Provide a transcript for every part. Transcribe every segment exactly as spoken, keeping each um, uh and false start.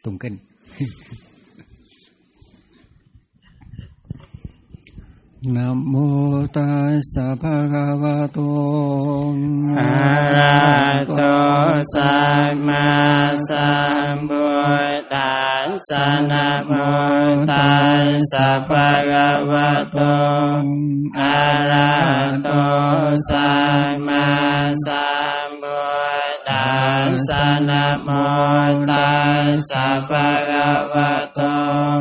tụng kinh. Nam mô Tassa Bhagavato Arahato Samma Sambuddhassa. Nam mô Tassa Bhagavato Arahato Samma Sambuddhassa. Nam mô Tassa Bhagavato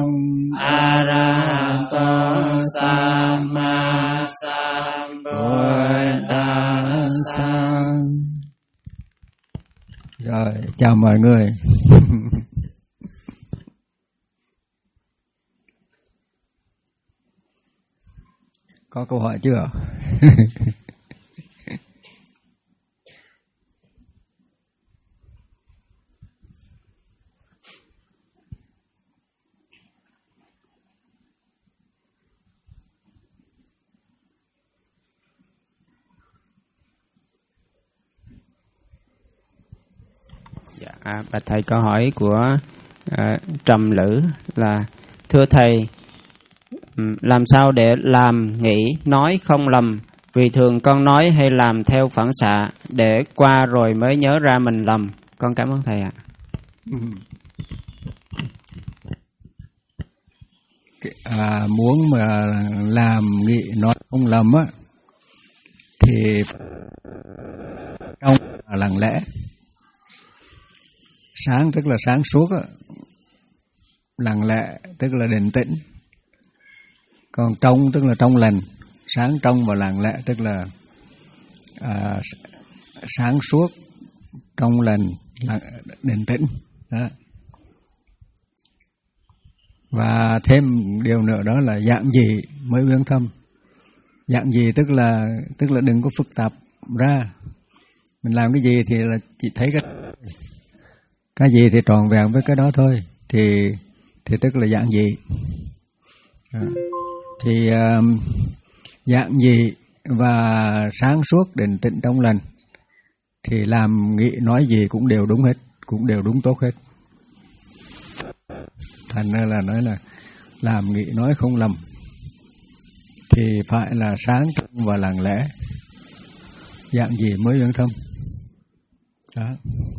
Arahato Samma Sambuddhassa. Rồi, chào mọi người. Có câu hỏi chưa? Dạ, à, bạch thầy, câu hỏi của à, Trầm Lữ là: thưa thầy, làm sao để làm, nghĩ, nói không lầm? Vì thường con nói hay làm theo phản xạ, để qua rồi mới nhớ ra mình lầm. Con cảm ơn thầy ạ. À, muốn mà làm, nghĩ, nói không lầm á, thì trong là lặng lẽ. Sáng tức là sáng suốt á, lặng lẽ tức là định tĩnh. Còn trong tức là trong lành, sáng trong và lặng lẽ tức là à, sáng suốt, trong lành, định tĩnh. Đó. Và thêm điều nữa đó là dạng gì mới uyên thâm. Dạng gì tức là tức là đừng có phức tạp ra. Mình làm cái gì thì là chỉ thấy cái cái gì thì tròn vẹn với cái đó thôi, thì thì tức là dạng gì. À, thì uh, dạng gì và sáng suốt, định tĩnh, trong lành thì làm, nghĩ, nói gì cũng đều đúng hết, cũng đều đúng tốt hết. Thành ra là nói là làm, nghĩ, nói không lầm thì phải là sáng trong và lặng lẽ. Dạng gì mới uyên thâm. Đó.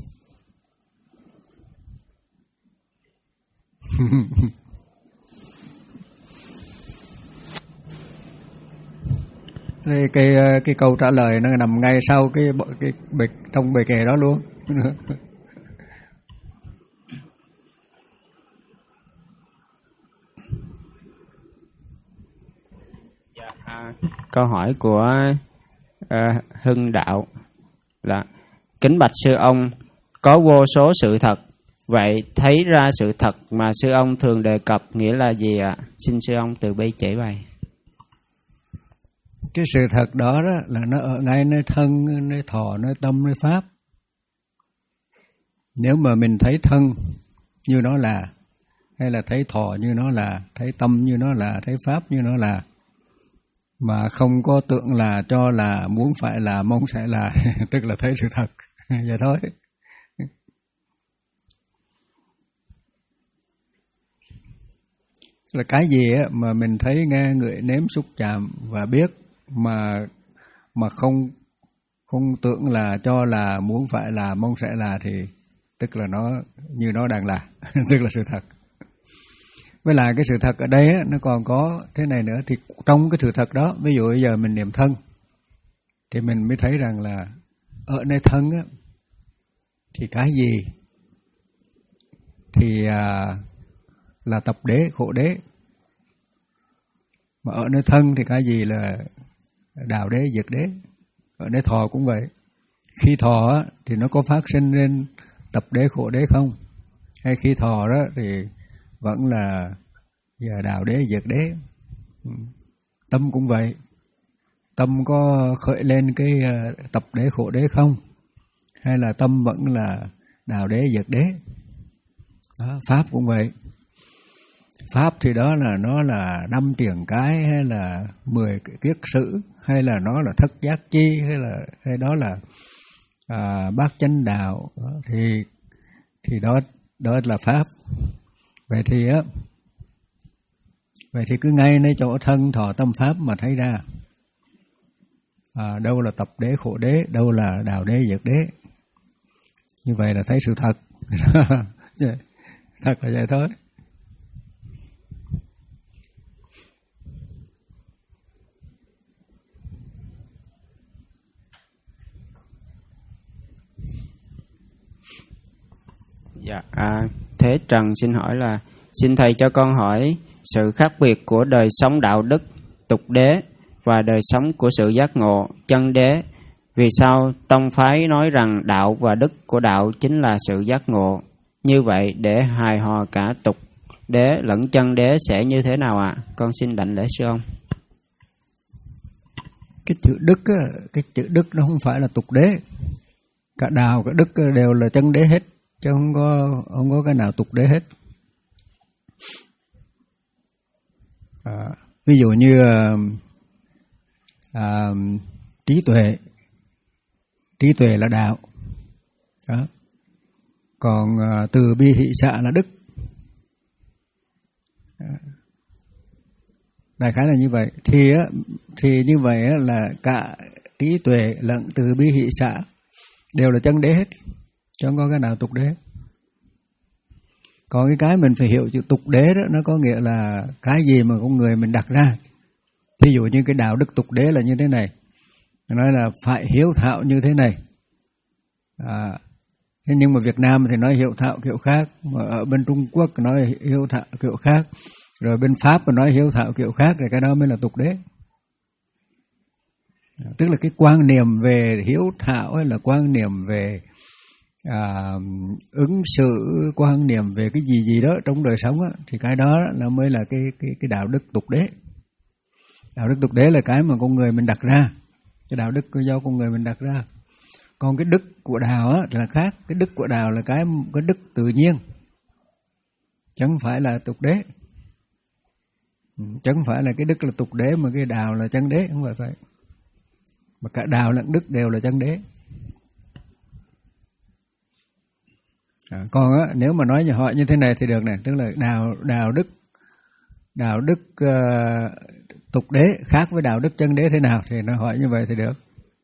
Thì cái cái câu trả lời nó nằm ngay sau cái cái bịch trong bài kệ đó luôn. À, câu hỏi của uh, Hưng Đạo là: kính bạch sư ông, có vô số sự thật, vậy thấy ra sự thật mà sư ông thường đề cập nghĩa là gì ạ? Xin sư ông từ bi chỉ bày. Cái sự thật đó, đó là nó ở ngay nơi thân, nơi thọ, nơi tâm, nơi pháp. Nếu mà mình thấy thân như nó là, hay là thấy thọ như nó là, thấy tâm như nó là, thấy pháp như nó là, mà không có tượng là, cho là, muốn phải là, mong sẽ là, tức là thấy sự thật. Vậy thôi. Là cái gì á mà mình thấy, nghe, ngửi, nếm, xúc, chạm và biết mà mà không không tưởng là, cho là, muốn phải là, mong sẽ là, thì tức là nó như nó đang là, tức là sự thật. Với lại cái sự thật ở đây á, nó còn có thế này nữa, thì trong cái sự thật đó, ví dụ bây giờ mình niệm thân thì mình mới thấy rằng là ở nơi thân á, thì cái gì thì à, là tập đế, khổ đế. Mà ở nơi thân thì cái gì là đạo đế, diệt đế. Ở nơi thọ cũng vậy. Khi thọ á, thì nó có phát sinh lên tập đế, khổ đế không? Hay khi thọ đó thì vẫn là đạo đế, diệt đế. Tâm cũng vậy. Tâm có khởi lên cái tập đế, khổ đế không? Hay là tâm vẫn là đạo đế, diệt đế? Đó, pháp cũng vậy. Pháp thì đó là nó là năm triền cái, hay là mười kiết sử, hay là nó là thất giác chi, hay là hay đó là à, bát chánh đạo. Đó, thì thì đó đó là pháp. Vậy thì á, vậy thì cứ ngay nơi chỗ thân thọ tâm pháp mà thấy ra à, đâu là tập đế khổ đế, đâu là đạo đế diệt đế. Như vậy là thấy sự thật. Thật là vậy thôi. Dạ, à, Thế Trần xin hỏi là xin thầy cho con hỏi sự khác biệt của đời sống đạo đức tục đế và đời sống của sự giác ngộ chân đế. Vì sao tông phái nói rằng đạo và đức của đạo chính là sự giác ngộ? Như vậy để hài hòa cả tục đế lẫn chân đế sẽ như thế nào ạ? À? Con xin đảnh lễ sư ông. Cái chữ đức á, cái chữ đức nó không phải là tục đế. Cả đạo cả đức đều là chân đế hết, chứ không có không có cái nào tục đế hết. À, ví dụ như à, trí tuệ, trí tuệ là đạo, đó. Còn à, từ bi hỷ xả là đức. Đại khái là như vậy. Thì á, thì như vậy á, là cả trí tuệ lẫn từ bi hỷ xả đều là chân đế hết, chứ không có cái nào tục đế. Còn cái cái mình phải hiểu chữ tục đế đó, nó có nghĩa là cái gì mà con người mình đặt ra. Ví dụ như cái đạo đức tục đế là như thế này, nói là phải hiếu thảo như thế này. À, thế nhưng mà Việt Nam thì nói hiếu thảo kiểu khác, mà ở bên Trung Quốc nói hiếu thảo kiểu khác, rồi bên Pháp mà nói hiếu thảo kiểu khác, thì cái đó mới là tục đế. Tức là cái quan niệm về hiếu thảo hay là quan niệm về à, ứng xử, quan niệm về cái gì gì đó trong đời sống á, thì cái đó là mới là cái cái cái đạo đức tục đế. Đạo đức tục đế là cái mà con người mình đặt ra, cái đạo đức do con người mình đặt ra. Còn cái đức của đạo á là khác. Cái đức của đạo là cái cái đức tự nhiên, chẳng phải là tục đế. Chẳng phải là cái đức là tục đế mà cái đạo là chân đế, không phải vậy. Mà cả đạo lẫn đức đều là chân đế. À, còn á, nếu mà nói họ như thế này thì được này, tức là đạo đạo đức đạo đức uh, tục đế khác với đạo đức chân đế thế nào, thì nó hỏi như vậy thì được.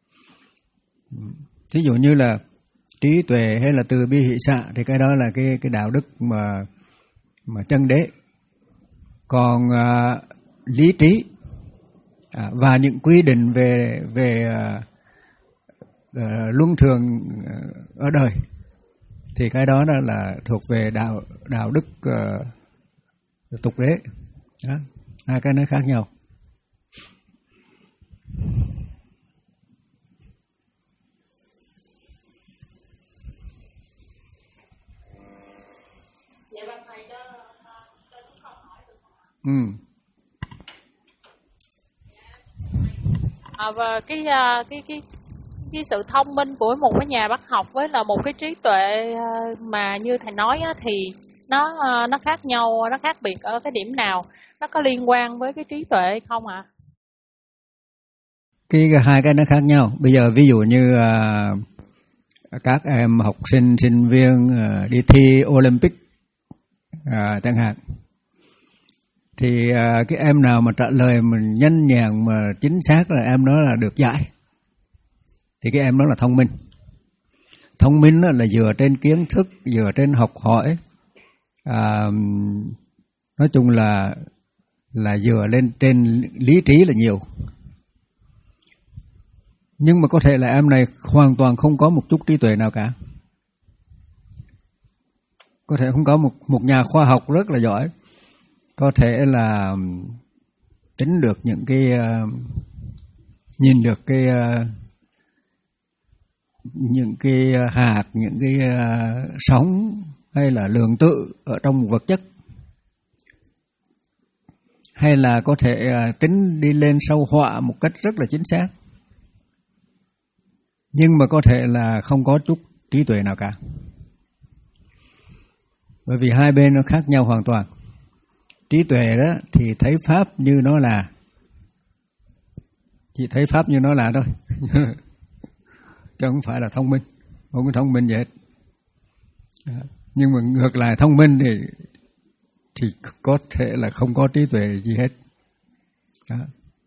Ví dụ như là trí tuệ hay là từ bi hỷ xả thì cái đó là cái cái đạo đức mà mà chân đế. Còn uh, lý trí à, và những quy định về về uh, uh, luân thường uh, ở đời thì cái đó là, là thuộc về đạo đạo đức uh, tục đế. Đó, hai cái nó khác nhau. Ừ. À, và cái cái cái cái sự thông minh của một cái nhà bác học với là một cái trí tuệ mà như thầy nói á, thì nó nó khác nhau, nó khác biệt ở cái điểm nào? Nó có liên quan với cái trí tuệ không ạ? À? Cái hai cái nó khác nhau. Bây giờ ví dụ như uh, các em học sinh sinh viên uh, đi thi Olympic uh, chẳng hạn, thì uh, cái em nào mà trả lời mình nhanh nhàng mà chính xác là em đó là được giải, thì cái em đó là thông minh. Thông minh đó là dựa trên kiến thức, dựa trên học hỏi, à, nói chung là là dựa lên trên lý trí là nhiều. Nhưng mà có thể là em này hoàn toàn không có một chút trí tuệ nào cả. Có thể không có một một nhà khoa học rất là giỏi, có thể là tính được những cái uh, nhìn được cái uh, những cái hạt, những cái uh, sóng hay là lượng tử ở trong vật chất, hay là có thể uh, tính đi lên sâu họa một cách rất là chính xác, nhưng mà có thể là không có chút trí tuệ nào cả. Bởi vì hai bên nó khác nhau hoàn toàn. Trí tuệ đó thì thấy pháp như nó là, chỉ thấy pháp như nó là thôi. Chứ không phải là thông minh, không có thông minh gì hết. Nhưng mà ngược lại thông minh thì thì có thể là không có trí tuệ gì hết. Đó.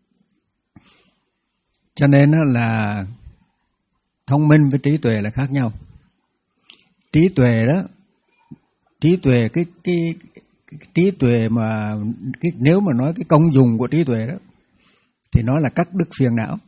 Cho nên là thông minh với trí tuệ là khác nhau. Trí tuệ đó, trí tuệ cái cái, cái trí tuệ mà cái, nếu mà nói cái công dụng của trí tuệ đó thì nó là cắt đứt phiền não.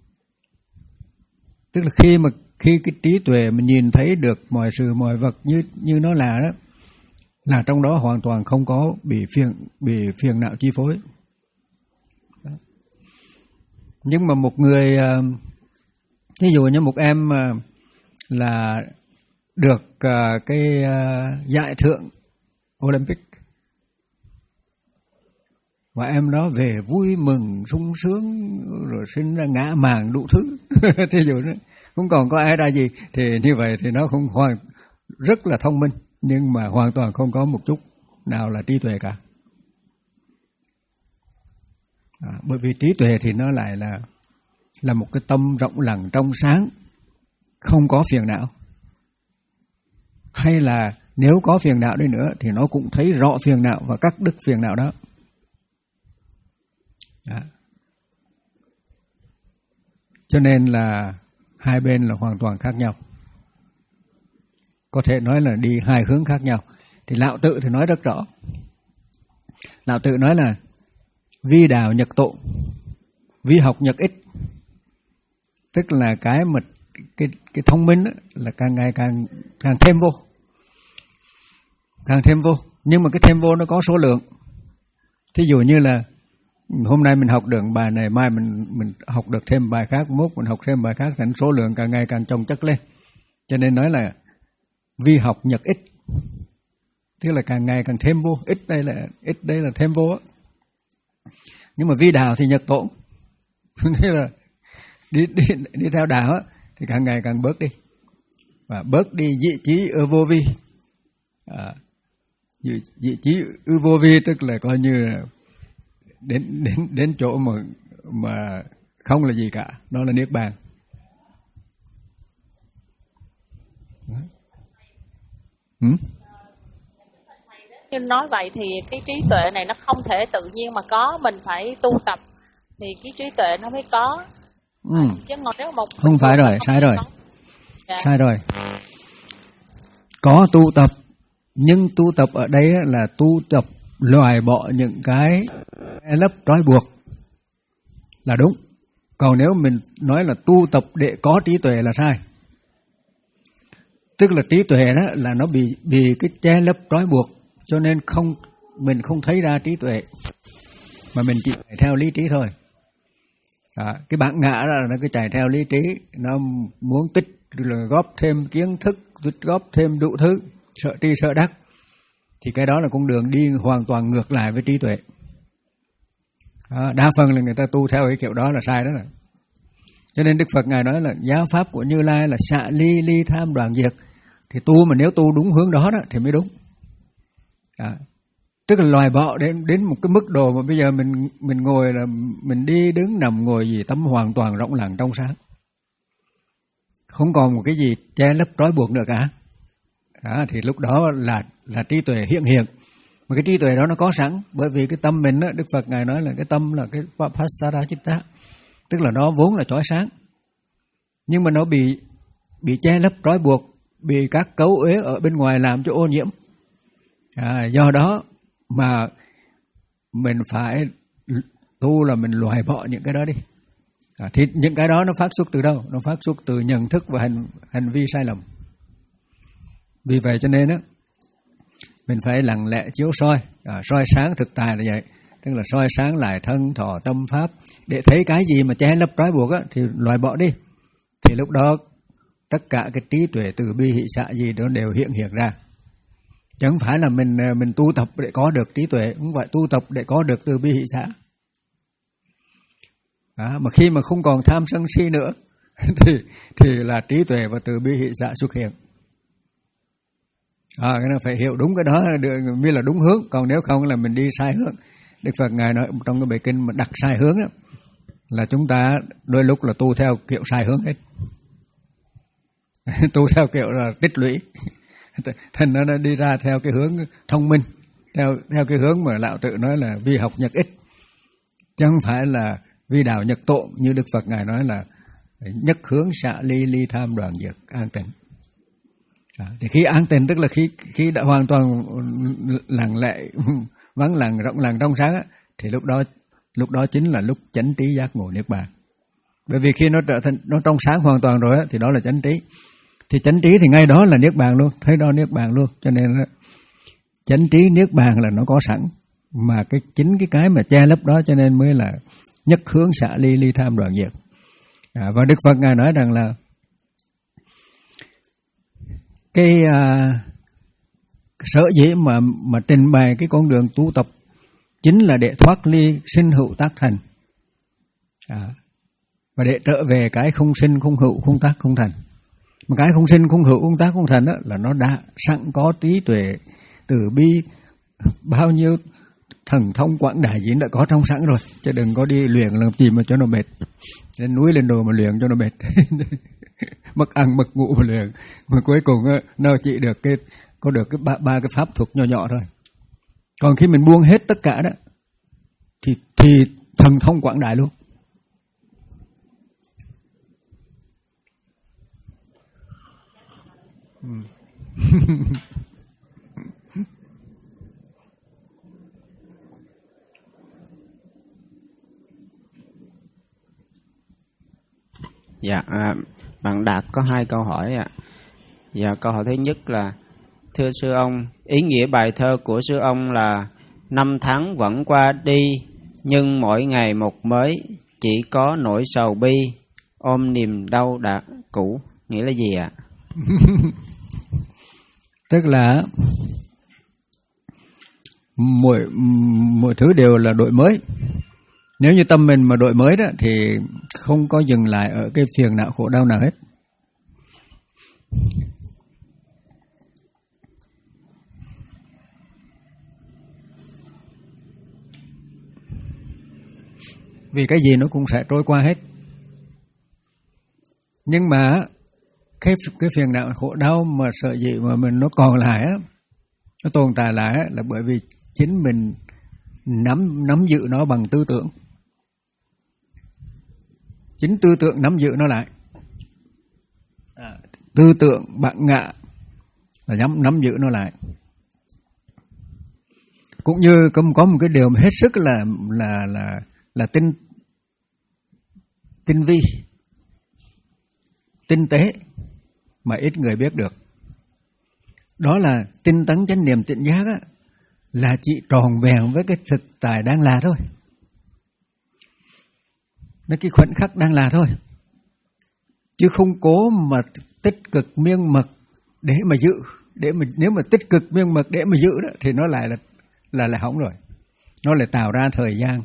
Tức là khi mà khi cái trí tuệ mà nhìn thấy được mọi sự mọi vật như như nó là đó, là trong đó hoàn toàn không có bị phiền bị phiền não chi phối. Đó. Nhưng mà một người, ví dụ như một em là được cái giải thưởng Olympic và em đó về vui mừng sung sướng rồi sinh ra ngã màng đủ thứ, thí dụ đó không còn có ai ra gì, thì như vậy thì nó không hoàn rất là thông minh nhưng mà hoàn toàn không có một chút nào là trí tuệ cả. À, bởi vì trí tuệ thì nó lại là là một cái tâm rộng lặng trong sáng, không có phiền não. Hay là nếu có phiền não đi nữa thì nó cũng thấy rõ phiền não và cắt đứt phiền não đó. Đó. Cho nên là hai bên là hoàn toàn khác nhau. Có thể nói là đi hai hướng khác nhau. Thì Lão Tự thì nói rất rõ. Lão Tự nói là vi đạo nhật tộ, vi học nhật ích. Tức là cái mà cái cái thông minh đó, là càng ngày càng càng thêm vô. Càng thêm vô, nhưng mà cái thêm vô nó có số lượng. Thí dụ như là hôm nay mình học được bài này, mai mình mình học được thêm bài khác, mốt mình học thêm bài khác, thành số lượng càng ngày càng chồng chất lên. Cho nên nói là vi học nhật ích, tức là càng ngày càng thêm vô. Ít đây là ít đây là thêm vô á. Nhưng mà vi đạo thì nhật tổn, nghĩa là đi đi đi theo đạo á thì càng ngày càng bớt đi, và bớt đi dị chí ư vô vi. À, dị, dị chí ư vô vi tức là coi như là đến đến đến chỗ mà mà không là gì cả, đó là niết bàn. Ừ? Nhưng nói vậy thì cái trí tuệ này nó không thể tự nhiên mà có, mình phải tu tập thì cái trí tuệ nó mới có. Ừ. Chứ ngồi nếu một không phải rồi, sai rồi. Dạ. Sai rồi. Có tu tập, nhưng tu tập ở đây là tu tập loại bỏ những cái lấp trói buộc là đúng. Còn nếu mình nói là tu tập để có trí tuệ là sai. Tức là trí tuệ đó là nó bị bị cái che lấp trói buộc, cho nên không mình không thấy ra trí tuệ, mà mình chỉ chạy theo lý trí thôi. À, cái bản ngã đó là nó cứ chạy theo lý trí, nó muốn tích là góp thêm kiến thức, tích góp thêm đủ thứ, sợ tri sợ đắc, thì cái đó là con đường đi hoàn toàn ngược lại với trí tuệ. À, đa phần là người ta tu theo cái kiểu đó là sai đó rồi. Cho nên Đức Phật Ngài nói là giáo pháp của Như Lai là xạ ly ly tham đoạn diệt. Thì tu mà nếu tu đúng hướng đó, đó thì mới đúng. À, tức là loài bỏ đến đến một cái mức độ mà bây giờ mình mình ngồi là mình đi đứng nằm ngồi gì tâm hoàn toàn rộng lặng trong sáng, không còn một cái gì che lấp trói buộc nữa cả. À, thì lúc đó là là trí tuệ hiện hiện. Mà cái trí tuệ đó nó có sẵn, bởi vì cái tâm mình đó, Đức Phật Ngài nói là cái tâm là cái Vapasara Chitta, tức là nó vốn là chói sáng, nhưng mà nó bị bị che lấp trói buộc, bị các cấu uế ở bên ngoài làm cho ô nhiễm. À, do đó mà mình phải tu là mình loại bỏ những cái đó đi. À, thì những cái đó nó phát xuất từ đâu? Nó phát xuất từ nhận thức và hành hành vi sai lầm. Vì vậy cho nên đó, mình phải lặng lẽ chiếu soi, à, soi sáng thực tại là vậy. Tức là soi sáng lại thân thọ tâm pháp, để thấy cái gì mà che lấp trói buộc á, thì loại bỏ đi. Thì lúc đó tất cả cái trí tuệ từ bi hỷ xả gì đó đều hiện hiện ra. Chứ không phải là mình mình tu tập để có được trí tuệ, không phải tu tập để có được từ bi hỷ xả. À, mà khi mà không còn tham sân si nữa thì thì là trí tuệ và từ bi hỷ xả xuất hiện. À, cái nó phải hiểu đúng cái đó mới là đúng hướng, còn nếu không là mình đi sai hướng. Đức Phật Ngài nói trong cái bài kinh mà đặt sai hướng đó, là chúng ta đôi lúc là tu theo kiểu sai hướng hết. Tu theo kiểu là tích lũy, Thành nó đi ra theo cái hướng thông minh, theo theo cái hướng mà Lão Tử nói là vi học nhật ích, chứ không phải là vi đạo nhật tộ như Đức Phật Ngài nói là nhất hướng xạ ly ly tham đoàn diệt an tịnh. À, thì khi an tịnh tức là khi khi đã hoàn toàn lặng lẽ, vắng lặng, rộng lặng trong sáng á, thì lúc đó lúc đó chính là lúc chánh trí giác ngộ niết bàn. Bởi vì khi nó trở thành nó trong sáng hoàn toàn rồi á, thì đó là chánh trí. Thì chánh trí thì ngay đó là niết bàn luôn, thấy đó niết bàn luôn. Cho nên đó, chánh trí niết bàn là nó có sẵn, mà cái chính cái cái mà che lấp đó cho nên mới là nhất hướng xạ ly ly tham đoạn diệt. À, và Đức Phật Ngài nói rằng là cái à, sở dĩ mà mà trình bày cái con đường tu tập chính là để thoát ly sinh hữu tác thành, à, và để trở về cái không sinh không hữu không tác không thành. Mà cái không sinh không hữu không tác không thành đó là nó đã sẵn có trí tuệ từ bi, bao nhiêu thần thông quảng đại gì đã có trong sẵn rồi, chứ đừng có đi luyện làm gì mà cho nó mệt, lên núi lên đồ mà luyện cho nó mệt. Mất ăn mất ngủ mà luyện, mà cuối cùng nó chỉ được cái có được cái ba, ba cái pháp thuật nhỏ nhỏ thôi. Còn khi mình buông hết tất cả đó thì thì thần thông quảng đại luôn. Dạ, à, bạn Đạt có hai câu hỏi ạ. Dạ, câu hỏi thứ nhất là: thưa sư ông, ý nghĩa bài thơ của sư ông là năm tháng vẫn qua đi, nhưng mỗi ngày một mới, chỉ có nỗi sầu bi, ôm niềm đau đã cũ, nghĩa là gì ạ? Tức là mỗi mỗi thứ đều là đổi mới. Nếu như tâm mình mà đổi mới đó thì không có dừng lại ở cái phiền não khổ đau nào hết. Vì cái gì nó cũng sẽ trôi qua hết. Nhưng mà cái cái phiền não khổ đau mà sợ gì mà mình nó còn lại á, nó tồn tại lại á, là bởi vì chính mình nắm nắm giữ nó bằng tư tưởng. Chính tư tưởng nắm giữ nó lại. À, tư tưởng bạn ngạ là nắm nắm giữ nó lại. Cũng như có có một cái điều mà hết sức là là là là tinh tinh vi, tinh tế mà ít người biết được. Đó là tinh tấn chánh niệm tỉnh giác á, là chỉ tròn vẹn với cái thực tại đang là thôi. Nó cái khoảnh khắc đang là thôi. Chứ không cố mà tích cực miên mật để mà giữ, để mà nếu mà tích cực miên mật để mà giữ đó thì nó lại là là lại hỏng rồi. Nó lại tạo ra thời gian,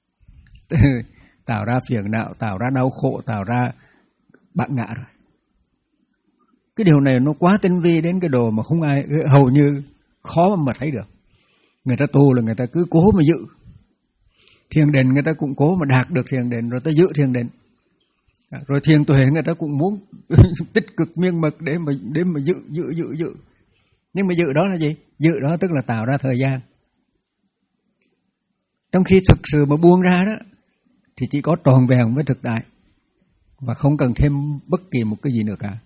tạo ra phiền não, tạo ra đau khổ, tạo ra bạn ngã rồi. Cái điều này nó quá tinh vi đến cái đồ mà không ai, hầu như khó mà thấy được. Người ta tu là người ta cứ cố mà giữ. Thiền định người ta cũng cố mà đạt được thiền định rồi ta giữ thiền định. Rồi thiền tuệ người ta cũng muốn tích cực miên mật để mà để mà giữ giữ giữ giữ. Nhưng mà giữ đó là gì? Giữ đó tức là tạo ra thời gian. Trong khi thực sự mà buông ra đó thì chỉ có tròn vẹn với thực tại và không cần thêm bất kỳ một cái gì nữa cả.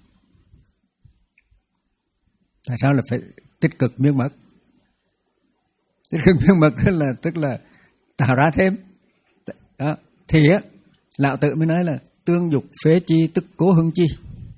Tại sao là phải tích cực miên mật? Tích cực miên mật tức là tức là tạo ra thêm. Đó. Thì á, Lão Tử mới nói là tương dục phế chi tức cố hưng chi.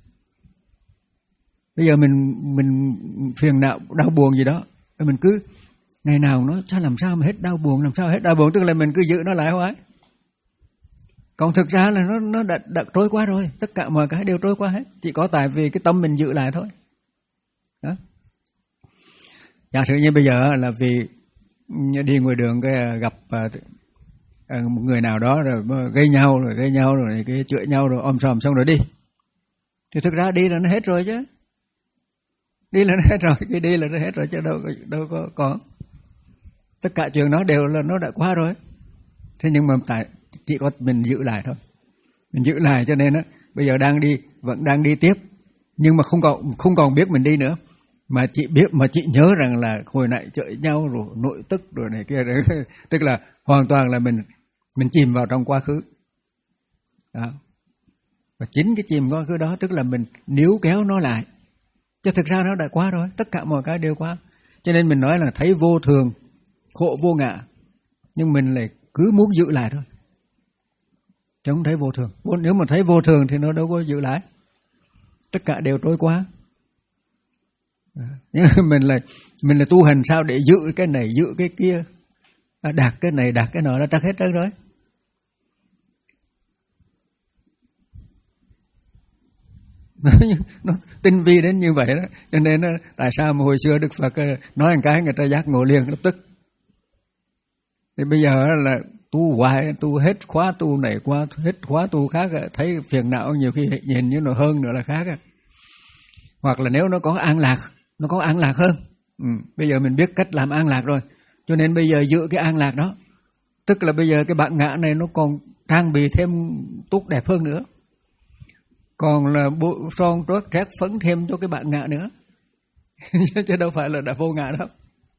Bây giờ mình mình phiền não đau buồn gì đó, mình cứ ngày nào nó sao làm sao mà hết đau buồn, làm sao hết đau buồn, tức là mình cứ giữ nó lại hoài. Còn thực ra là nó nó đã, đã trôi qua rồi, tất cả mọi cái đều trôi qua hết, chỉ có tại vì cái tâm mình giữ lại thôi. Đó. Giả sử như bây giờ là vì đi ngoài đường cái gặp một người nào đó rồi gây nhau rồi gây nhau rồi cái chửi nhau rồi om sòm xong rồi đi, thì thực ra đi là nó hết rồi chứ, đi là nó hết rồi, cái đi là nó hết rồi chứ đâu đâu có có tất cả chuyện đó đều là nó đã qua rồi. Thế nhưng mà tại chỉ có mình giữ lại thôi, mình giữ lại cho nên á bây giờ đang đi vẫn đang đi tiếp, nhưng mà không còn không còn biết mình đi nữa, Mà chị biết, mà chị nhớ rằng là hồi nãy chửi nhau rồi nội tức rồi này kia đấy. Tức là hoàn toàn là mình mình chìm vào trong quá khứ. Đó. Và chính cái chìm quá khứ đó tức là mình níu kéo nó lại. Chứ thực ra nó đã qua rồi, tất cả mọi cái đều qua. Cho nên mình nói là thấy vô thường, khổ vô ngã, nhưng mình lại cứ muốn giữ lại thôi. Chứ không thấy vô thường. Nếu mà thấy vô thường thì nó đâu có giữ lại. Tất cả đều trôi qua. Nhưng mình là mình là tu hành sao để giữ cái này, giữ cái kia, đạt cái này, đạt cái nọ, nó trắc hết trơn rồi. Nó tinh vi đến như vậy đó. Cho nên tại sao mà hồi xưa Đức Phật nói một cái người ta giác ngộ liền lập tức. Thì bây giờ là tu hoài, tu hết khóa tu này qua hết khóa tu khác, thấy phiền não nhiều khi nhìn như nó hơn nữa là khác. Hoặc là nếu nó có an lạc, nó có an lạc hơn. Ừ, bây giờ mình biết cách làm an lạc rồi, cho nên bây giờ giữ cái an lạc đó. Tức là bây giờ cái bản ngã này nó còn trang bị thêm tốt đẹp hơn nữa. Còn là bộ son trót trét phấn thêm cho cái bản ngã nữa. Chứ đâu phải là đã vô ngã đâu.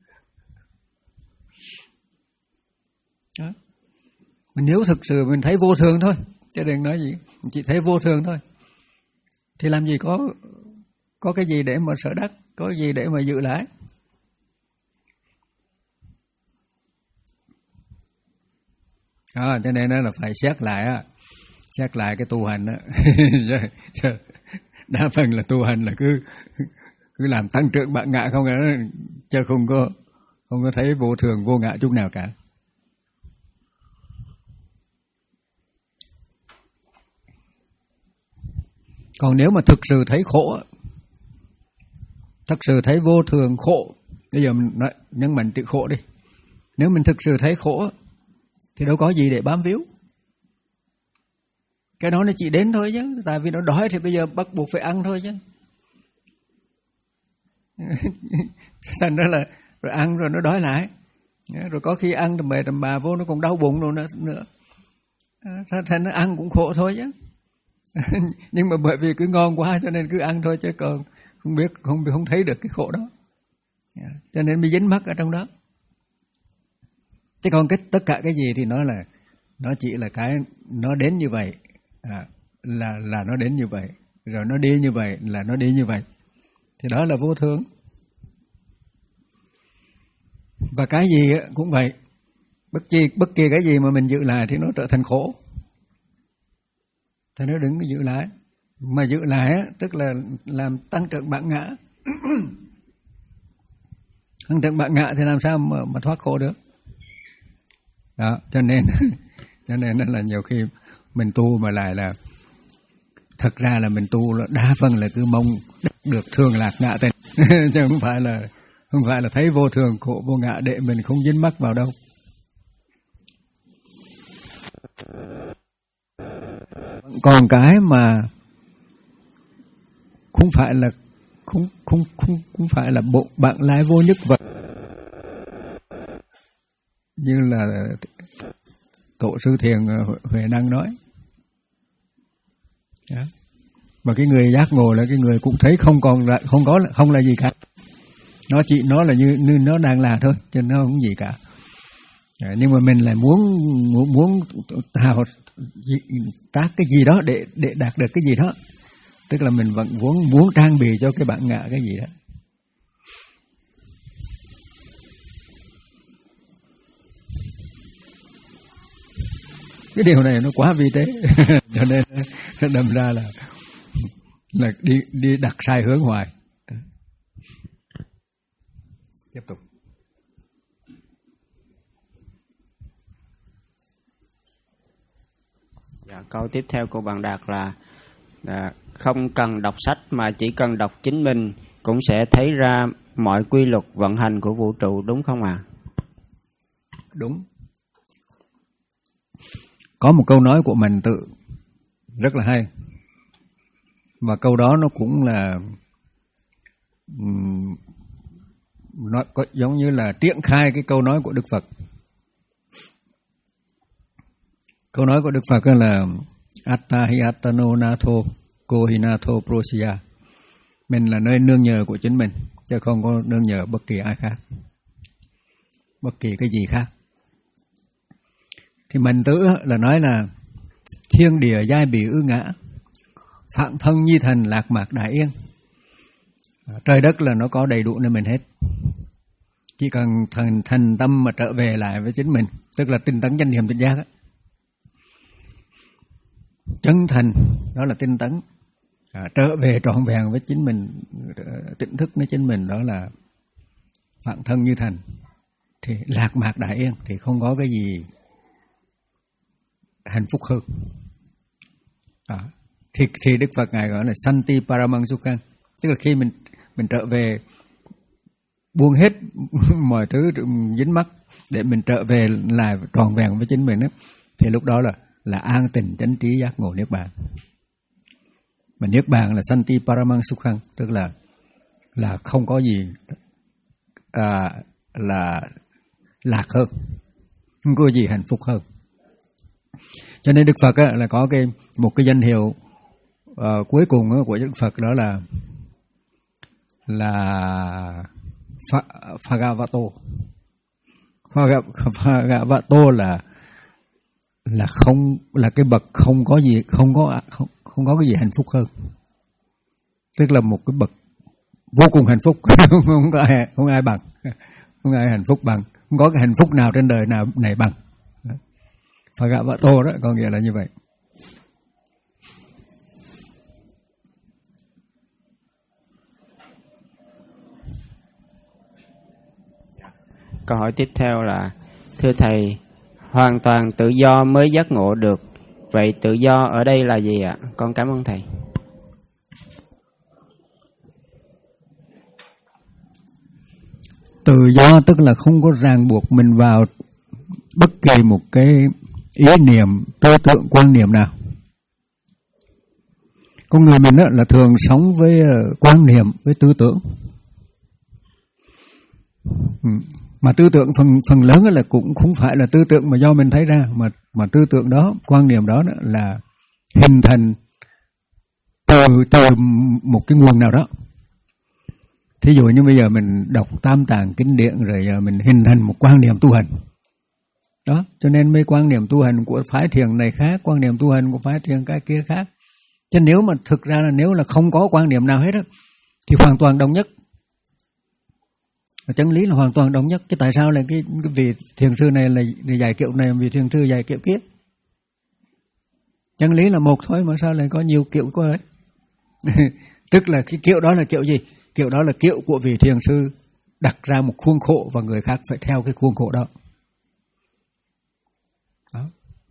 Đó. Mình nếu thực sự mình thấy vô thường thôi, chứ đừng nói gì, chỉ thấy vô thường thôi, thì làm gì có có cái gì để mà sợ đắc, có gì để mà giữ lại. Đó, cho nên là phải xét lại á, xét lại cái tu hành á. Đa phần là tu hành là cứ cứ làm tăng trưởng bản ngã không, chứ không có không có thấy vô thường vô ngã chút nào cả. Còn nếu mà thực sự thấy khổ, thực sự thấy vô thường khổ, bây giờ mình nói nhấn mạnh từ khổ đi. Nếu mình thực sự thấy khổ thì đâu có gì để bám víu. Cái đó nó chỉ đến thôi chứ, tại vì nó đói thì bây giờ bắt buộc phải ăn thôi chứ. Thành ra là rồi ăn rồi nó đói lại, rồi có khi ăn tầm bề tầm bà vô nó còn đau bụng rồi nữa, nữa. Thành nó ăn cũng khổ thôi chứ. Nhưng mà bởi vì cứ ngon quá cho nên cứ ăn thôi, chứ còn không biết không không thấy được cái khổ đó, cho nên mới dính mắc ở trong đó. Chứ còn cái tất cả cái gì thì nó là nó chỉ là cái nó đến như vậy, à, là là nó đến như vậy, rồi nó đi như vậy là nó đi như vậy, thì đó là vô thường. Và cái gì cũng vậy, bất kỳ bất kỳ cái gì mà mình giữ lại thì nó trở thành khổ. Thì nó đừng có giữ lại. Mà giữ lại á, tức là làm tăng trưởng bản ngã. Tăng trưởng bản ngã thì làm sao mà, mà thoát khổ được. Đó, cho nên cho nên là nhiều khi mình tu mà lại là thật ra là mình tu là đa phần là cứ mong được thường lạc ngã tịnh. Chứ không phải là không phải là thấy vô thường khổ vô ngã để mình không dính mắc vào đâu. Còn cái mà không phải là không không không không phải là bộ bạn lái vô nhất vật, như là tổ sư Thiền Huệ Năng nói. Đó. Mà cái người giác ngộ là cái người cũng thấy không còn là không có không là gì cả. Nó chỉ nó là như, như nó đang là thôi, chứ nó không gì cả. À, nhưng mà mình lại muốn muốn, muốn tạo tác cái gì đó để để đạt được cái gì đó, tức là mình vẫn muốn muốn trang bị cho cái bản ngã cái gì đó. Cái điều này nó quá vi tế, cho nên đâm ra là là đi đi đặt sai hướng hoài. Tiếp tục. Dạ, câu tiếp theo của bạn Đạt là, là không cần đọc sách mà chỉ cần đọc chính mình cũng sẽ thấy ra mọi quy luật vận hành của vũ trụ, đúng không ạ? À? Đúng. Có một câu nói của Mạnh Tự rất là hay, và câu đó nó cũng là nó có giống như là triển khai cái câu nói của Đức Phật. Câu nói của Đức Phật là Atta hi attano natho ko hi natho prosya. Mình là nơi nương nhờ của chính mình, chứ không có nương nhờ bất kỳ ai khác, bất kỳ cái gì khác. Thì Mạnh Tử là nói là thiên địa giai bị ư ngã, phạn thân nhi thần lạc mạc đại yên. Trời đất là nó có đầy đủ nên mình hết. Chỉ cần thành, thành tâm mà trở về lại với chính mình, tức là tinh tấn chánh niệm tỉnh giác á. Chân thành đó là tinh tấn, à, trở về trọn vẹn với chính mình, tỉnh thức với chính mình, đó là phạn thân như thành. Thì lạc mạc đại yên, thì không có cái gì hạnh phúc hơn. À, thì, thì Đức Phật Ngài gọi là Santi Paramang Sukhang, tức là khi mình mình trở về buông hết mọi thứ dính mắc để mình trở về lại trọn vẹn với chính mình đó, thì lúc đó là là an tình chánh trí giác ngộ niết bàn. Mà niết bàn là Santi Paramang Sukhang, tức là là không có gì à, là lạc hơn, không có gì hạnh phúc hơn. Cho nên Đức Phật á, là có cái một cái danh hiệu uh, cuối cùng á, của Đức Phật, đó là là Phagavato. Phagavato là là không, là cái bậc không có gì, không có không, không có cái gì hạnh phúc hơn, tức là một cái bậc vô cùng hạnh phúc. Không có ai, không ai bằng, không ai hạnh phúc bằng, không có cái hạnh phúc nào trên đời nào này bằng. Phagavato đó có nghĩa là như vậy. Câu hỏi tiếp theo là: thưa Thầy, hoàn toàn tự do mới giác ngộ được. Vậy tự do ở đây là gì ạ? Con cảm ơn Thầy. Tự do tức là không có ràng buộc mình vào bất kỳ một cái ý niệm, tư tưởng, quan niệm nào. Con người mình là thường sống với quan niệm, với tư tưởng. Mà tư tưởng phần phần lớn là cũng không phải là tư tưởng mà do mình thấy ra, mà mà tư tưởng đó, quan niệm đó là hình thành từ từ một cái nguồn nào đó. Thí dụ như bây giờ mình đọc tam tạng kinh điển rồi giờ mình hình thành một quan niệm tu hành. Đó, cho nên mấy quan niệm tu hành của phái thiền này khác, quan niệm tu hành của phái thiền cái kia khác. Chứ nếu mà thực ra là nếu là không có quan niệm nào hết á, thì hoàn toàn đồng nhất. Chân lý là hoàn toàn đồng nhất. Cái tại sao là cái, cái vị thiền sư này là dạy kiểu này, vị thiền sư dạy kiểu kia? Chân lý là một thôi mà sao lại có nhiều kiểu của đấy? Tức là cái kiểu đó là kiểu gì? Kiểu đó là kiểu của vị thiền sư đặt ra một khuôn khổ và người khác phải theo cái khuôn khổ đó. Đó.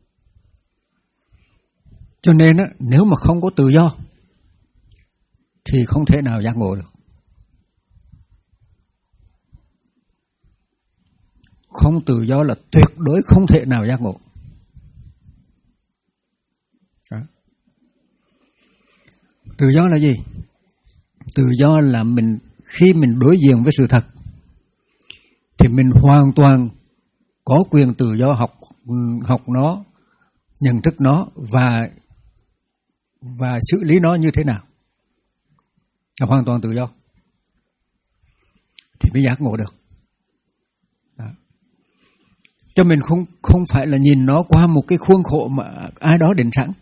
Cho nên á, nếu mà không có tự do thì không thể nào giác ngộ được. Không tự do là tuyệt đối không thể nào giác ngộ. Đó. Tự do là gì? Tự do là mình khi mình đối diện với sự thật thì mình hoàn toàn có quyền tự do học học nó, nhận thức nó và và xử lý nó như thế nào. Là hoàn toàn tự do thì mới giác ngộ được. Đó. Cho mình không không phải là nhìn nó qua một cái khuôn khổ mà ai đó định sẵn.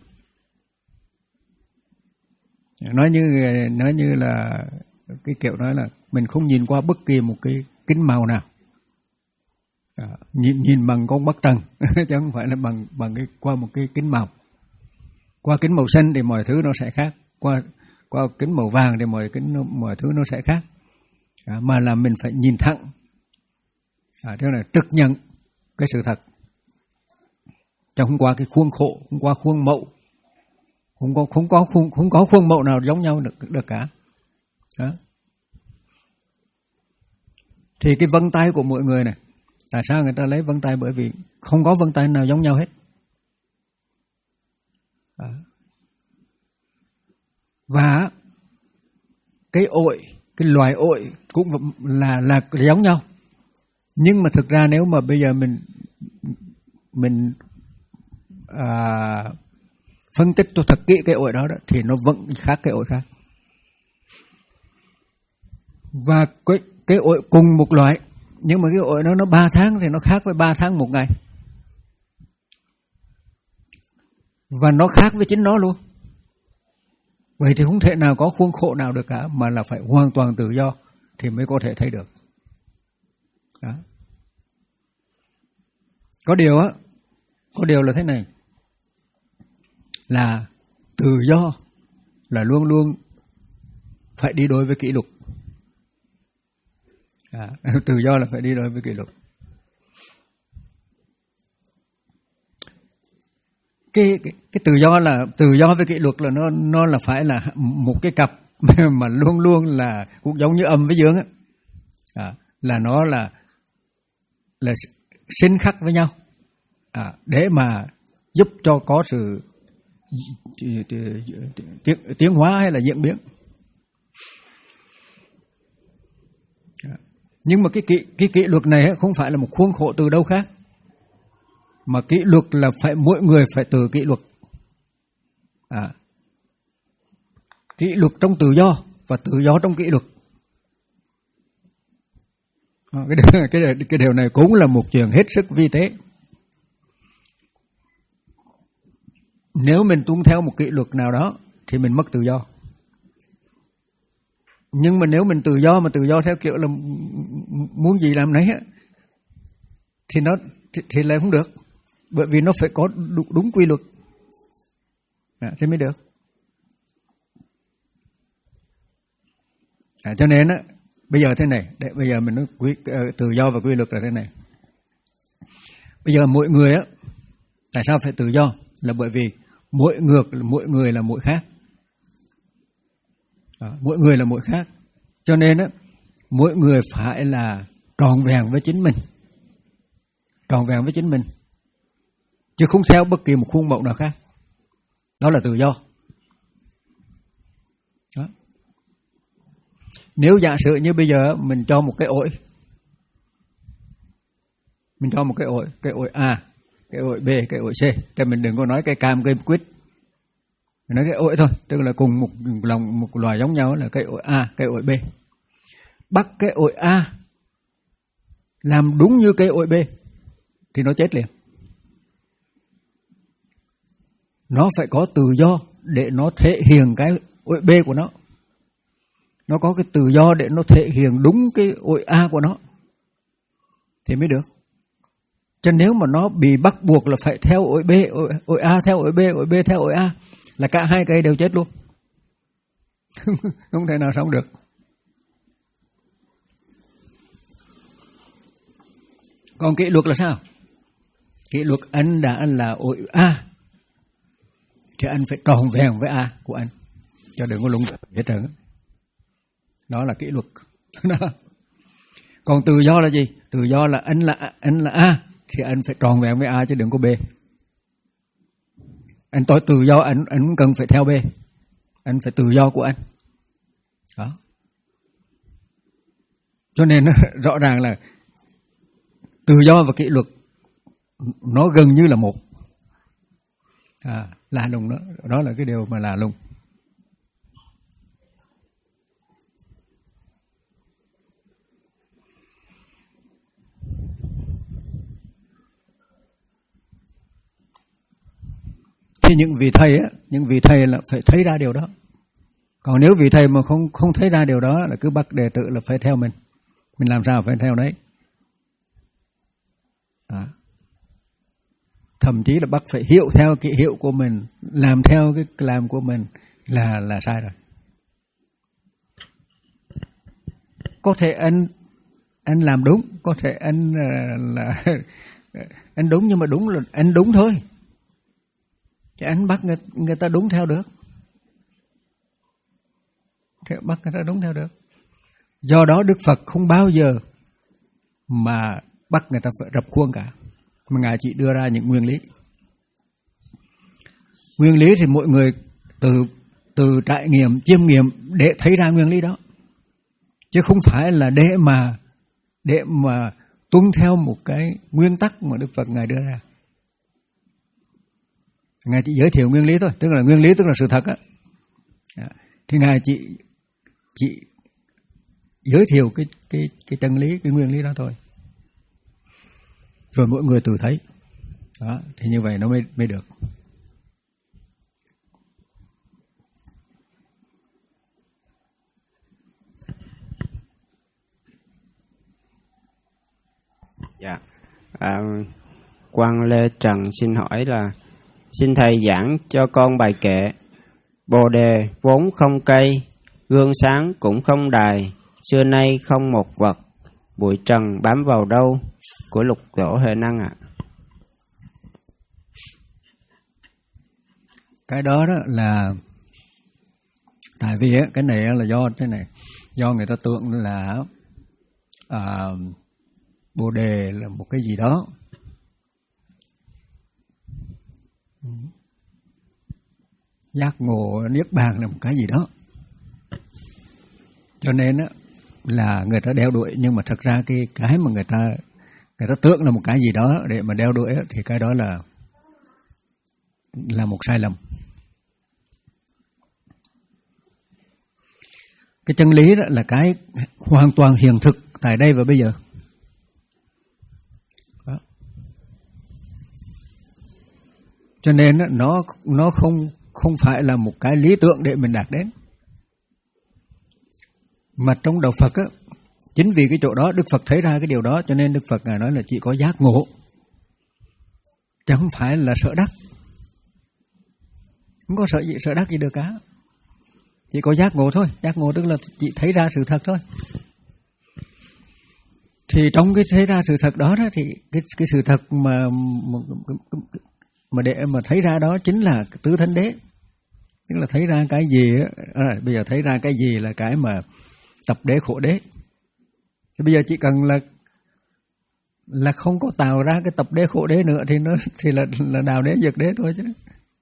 Nói như nói như là cái kiểu nói là mình không nhìn qua bất kỳ một cái kính màu nào. À, nhìn nhìn bằng con mắt trần chứ không phải là bằng bằng cái qua một cái kính màu. Qua kính màu xanh thì mọi thứ nó sẽ khác, qua qua kính màu vàng thì mọi kính mọi thứ nó sẽ khác. À, mà là mình phải nhìn thẳng. À, thế là trực nhận cái sự thật. Chứ không qua cái khuôn khổ, không qua khuôn mẫu. Không có không có khuôn không có khuôn mẫu nào giống nhau được được cả. Đó. Thì cái vân tay của mỗi người này, tại sao người ta lấy vân tay? Bởi vì không có vân tay nào giống nhau hết. Đó. Và cái ội, cái loài ội cũng là là giống nhau. Nhưng mà thực ra nếu mà bây giờ mình mình à, phân tích cho thật kỹ cái ội đó, đó thì nó vẫn khác cái ội khác. Và cái, cái ổi cùng một loại, nhưng mà cái ổi nó nó ba tháng thì nó khác với ba tháng một ngày. Và nó khác với chính nó luôn. Vậy thì không thể nào có khuôn khổ nào được cả, mà là phải hoàn toàn tự do thì mới có thể thấy được. Đó. Có điều á, có điều là thế này, là tự do là luôn luôn phải đi đối với kỷ luật. À, tự do là phải đi đối với kỷ luật. Cái, cái cái tự do là tự do với kỷ luật là nó nó là phải là một cái cặp mà luôn luôn là cũng giống như âm với dương á, à, là nó là là sinh khắc với nhau, à, để mà giúp cho có sự tiến, tiến hóa hay là diễn biến. Nhưng mà cái kỷ, cái kỷ luật này không phải là một khuôn khổ từ đâu khác, mà kỷ luật là phải mỗi người phải tự kỷ luật. À, kỷ luật trong tự do và tự do trong kỷ luật. À, cái, điều, cái, điều, cái điều này cũng là một chuyện hết sức vi tế. Nếu mình tuân theo một kỷ luật nào đó thì mình mất tự do. Nhưng mà nếu mình tự do mà tự do theo kiểu là muốn gì làm nấy á, thì nó thì, thì lại không được, bởi vì nó phải có đúng, đúng quy luật, à, thì mới được. À, cho nên á, bây giờ thế này, để bây giờ mình nói quy, uh, tự do và quy luật là thế này. Bây giờ mỗi người á, tại sao phải tự do? Là bởi vì mỗi ngược mỗi người là mỗi khác. À, mỗi người là mỗi khác, cho nên á, mỗi người phải là trọn vẹn với chính mình, trọn vẹn với chính mình, chứ không theo bất kỳ một khuôn mẫu nào khác. Đó là tự do. Đó. Nếu giả sử như bây giờ mình cho một cái ổi, mình cho một cái ổi, cái ổi A, cái ổi B, cái ổi C, thì mình đừng có nói cái cam, cái quýt, mình nói cái ổi thôi, tức là cùng một lòng một loài giống nhau, là cái ổi A, cái ổi B. Bắt cái ổi A làm đúng như cái ổi B thì nó chết liền. Nó phải có tự do để nó thể hiện cái ổi B của nó. Nó có cái tự do để nó thể hiện đúng cái ổi A của nó thì mới được. Cho nếu mà nó bị bắt buộc là phải theo ổi B, ổi, ổi A theo ổi B, ổi B theo ổi A, là cả hai cây đều chết luôn. Không thể nào sống được. Còn kỷ luật là sao? Kỷ luật anh đã là ổi A thì anh phải tròn vẹn với A của anh, cho đừng có lung hết trơn. Đó là kỷ luật. Còn tự do là gì? Tự do là anh là anh là A thì anh phải tròn vẹn với A, chứ đừng có B. Anh tôi tự do, anh anh không cần phải theo B, anh phải tự do của anh. Đó. Cho nên rõ ràng là tự do và kỷ luật nó gần như là một. À, lạ lùng đó, đó là cái điều mà lạ lùng. Thì những vị thầy á, những vị thầy là phải thấy ra điều đó. Còn nếu vị thầy mà không không thấy ra điều đó là cứ bắt đệ tử là phải theo mình. Mình làm sao phải theo đấy. À. Thậm chí là bắt phải hiểu theo cái hiểu của mình, làm theo cái làm của mình là là sai rồi. Có thể anh anh làm đúng, có thể anh là, là anh đúng, nhưng mà đúng là anh đúng thôi. Chứ anh bắt người, người ta đúng theo được. Thì bắt người ta đúng theo được. Do đó Đức Phật không bao giờ mà bắt người ta phải rập khuôn cả, mà Ngài chỉ đưa ra những nguyên lý. Nguyên lý thì mỗi người từ từ trải nghiệm, chiêm nghiệm để thấy ra nguyên lý đó, chứ không phải là để mà để mà tuân theo một cái nguyên tắc mà Đức Phật Ngài đưa ra. Ngài chỉ giới thiệu nguyên lý thôi, tức là nguyên lý tức là sự thật á. Thì Ngài chỉ chỉ giới thiệu cái cái cái chân lý, cái nguyên lý đó thôi. Rồi mỗi người tự thấy. Đó, thì như vậy nó mới mới được. Dạ. À, Quang Lê Trần xin hỏi là xin thầy giảng cho con bài kệ Bồ đề vốn không cây, gương sáng cũng không đài, xưa nay không một vật, bụi trần bám vào đâu, của Lục Tổ Huệ Năng ạ. À. Cái đó đó là tại vì á, cái này là do thế này, do người ta tưởng là à, Bồ đề là một cái gì đó. Giác ngộ niết bàn là một cái gì đó. Cho nên á là người ta đeo đuổi, nhưng mà thật ra cái cái mà người ta người ta tưởng là một cái gì đó để mà đeo đuổi á, thì cái đó là là một sai lầm. Cái chân lý đó là cái hoàn toàn hiện thực tại đây và bây giờ. Đó. Cho nên đó, nó nó không không phải là một cái lý tưởng để mình đạt đến. Mà trong đạo Phật á, chính vì cái chỗ đó Đức Phật thấy ra cái điều đó, cho nên Đức Phật ngài nói là chỉ có giác ngộ, chứ không phải là sợ đắc. Không có sợ gì, sợ đắc gì được cả. Chỉ có giác ngộ thôi. Giác ngộ tức là chỉ thấy ra sự thật thôi. Thì trong cái thấy ra sự thật đó, đó thì cái cái sự thật mà mà để mà thấy ra đó chính là tứ thánh đế. Tức là thấy ra cái gì à, bây giờ thấy ra cái gì là cái mà tập đế khổ đế. Thì bây giờ chỉ cần là là không có tạo ra cái tập đế khổ đế nữa thì nó thì là là đào đế diệt đế thôi chứ.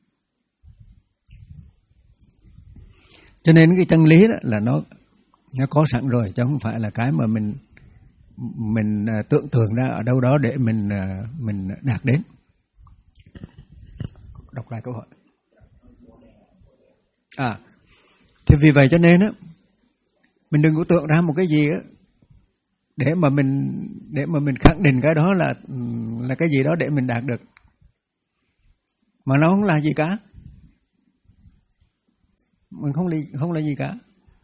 Cho nên cái chân lý đó là nó nó có sẵn rồi, chứ không phải là cái mà mình mình tưởng tượng ra ở đâu đó để mình mình đạt đến. Đọc lại câu hỏi. À, thì vì vậy cho nên á, mình đừng có tưởng ra một cái gì á để mà mình để mà mình khẳng định cái đó là là cái gì đó để mình đạt được, mà nó không là gì cả. Mình không là không là gì cả.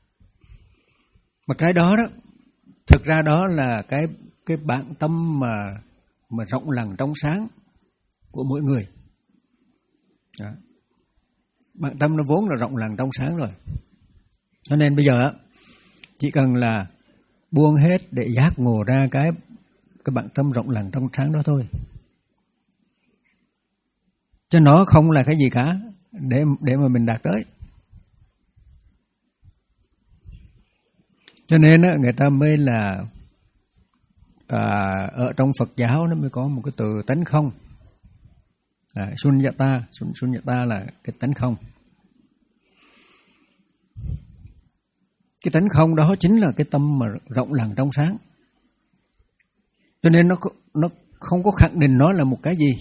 Mà cái đó đó, thực ra đó là cái cái bản tâm mà mà rộng lặng trong sáng của mỗi người. Đó. Bản tâm nó vốn là rộng lặng trong sáng rồi. Cho nên bây giờ chỉ cần là buông hết để giác ngộ ra cái cái bản tâm rộng lặng trong sáng đó thôi. Chứ nó không là cái gì cả để để mà mình đạt tới. Cho nên người ta mới là à, ở trong Phật giáo nó mới có một cái từ tánh không. À, Sunyata, Sunyata là cái tánh không. Cái tánh không đó chính là cái tâm mà rộng lặng trong sáng. Cho nên nó nó không có khẳng định nó là một cái gì.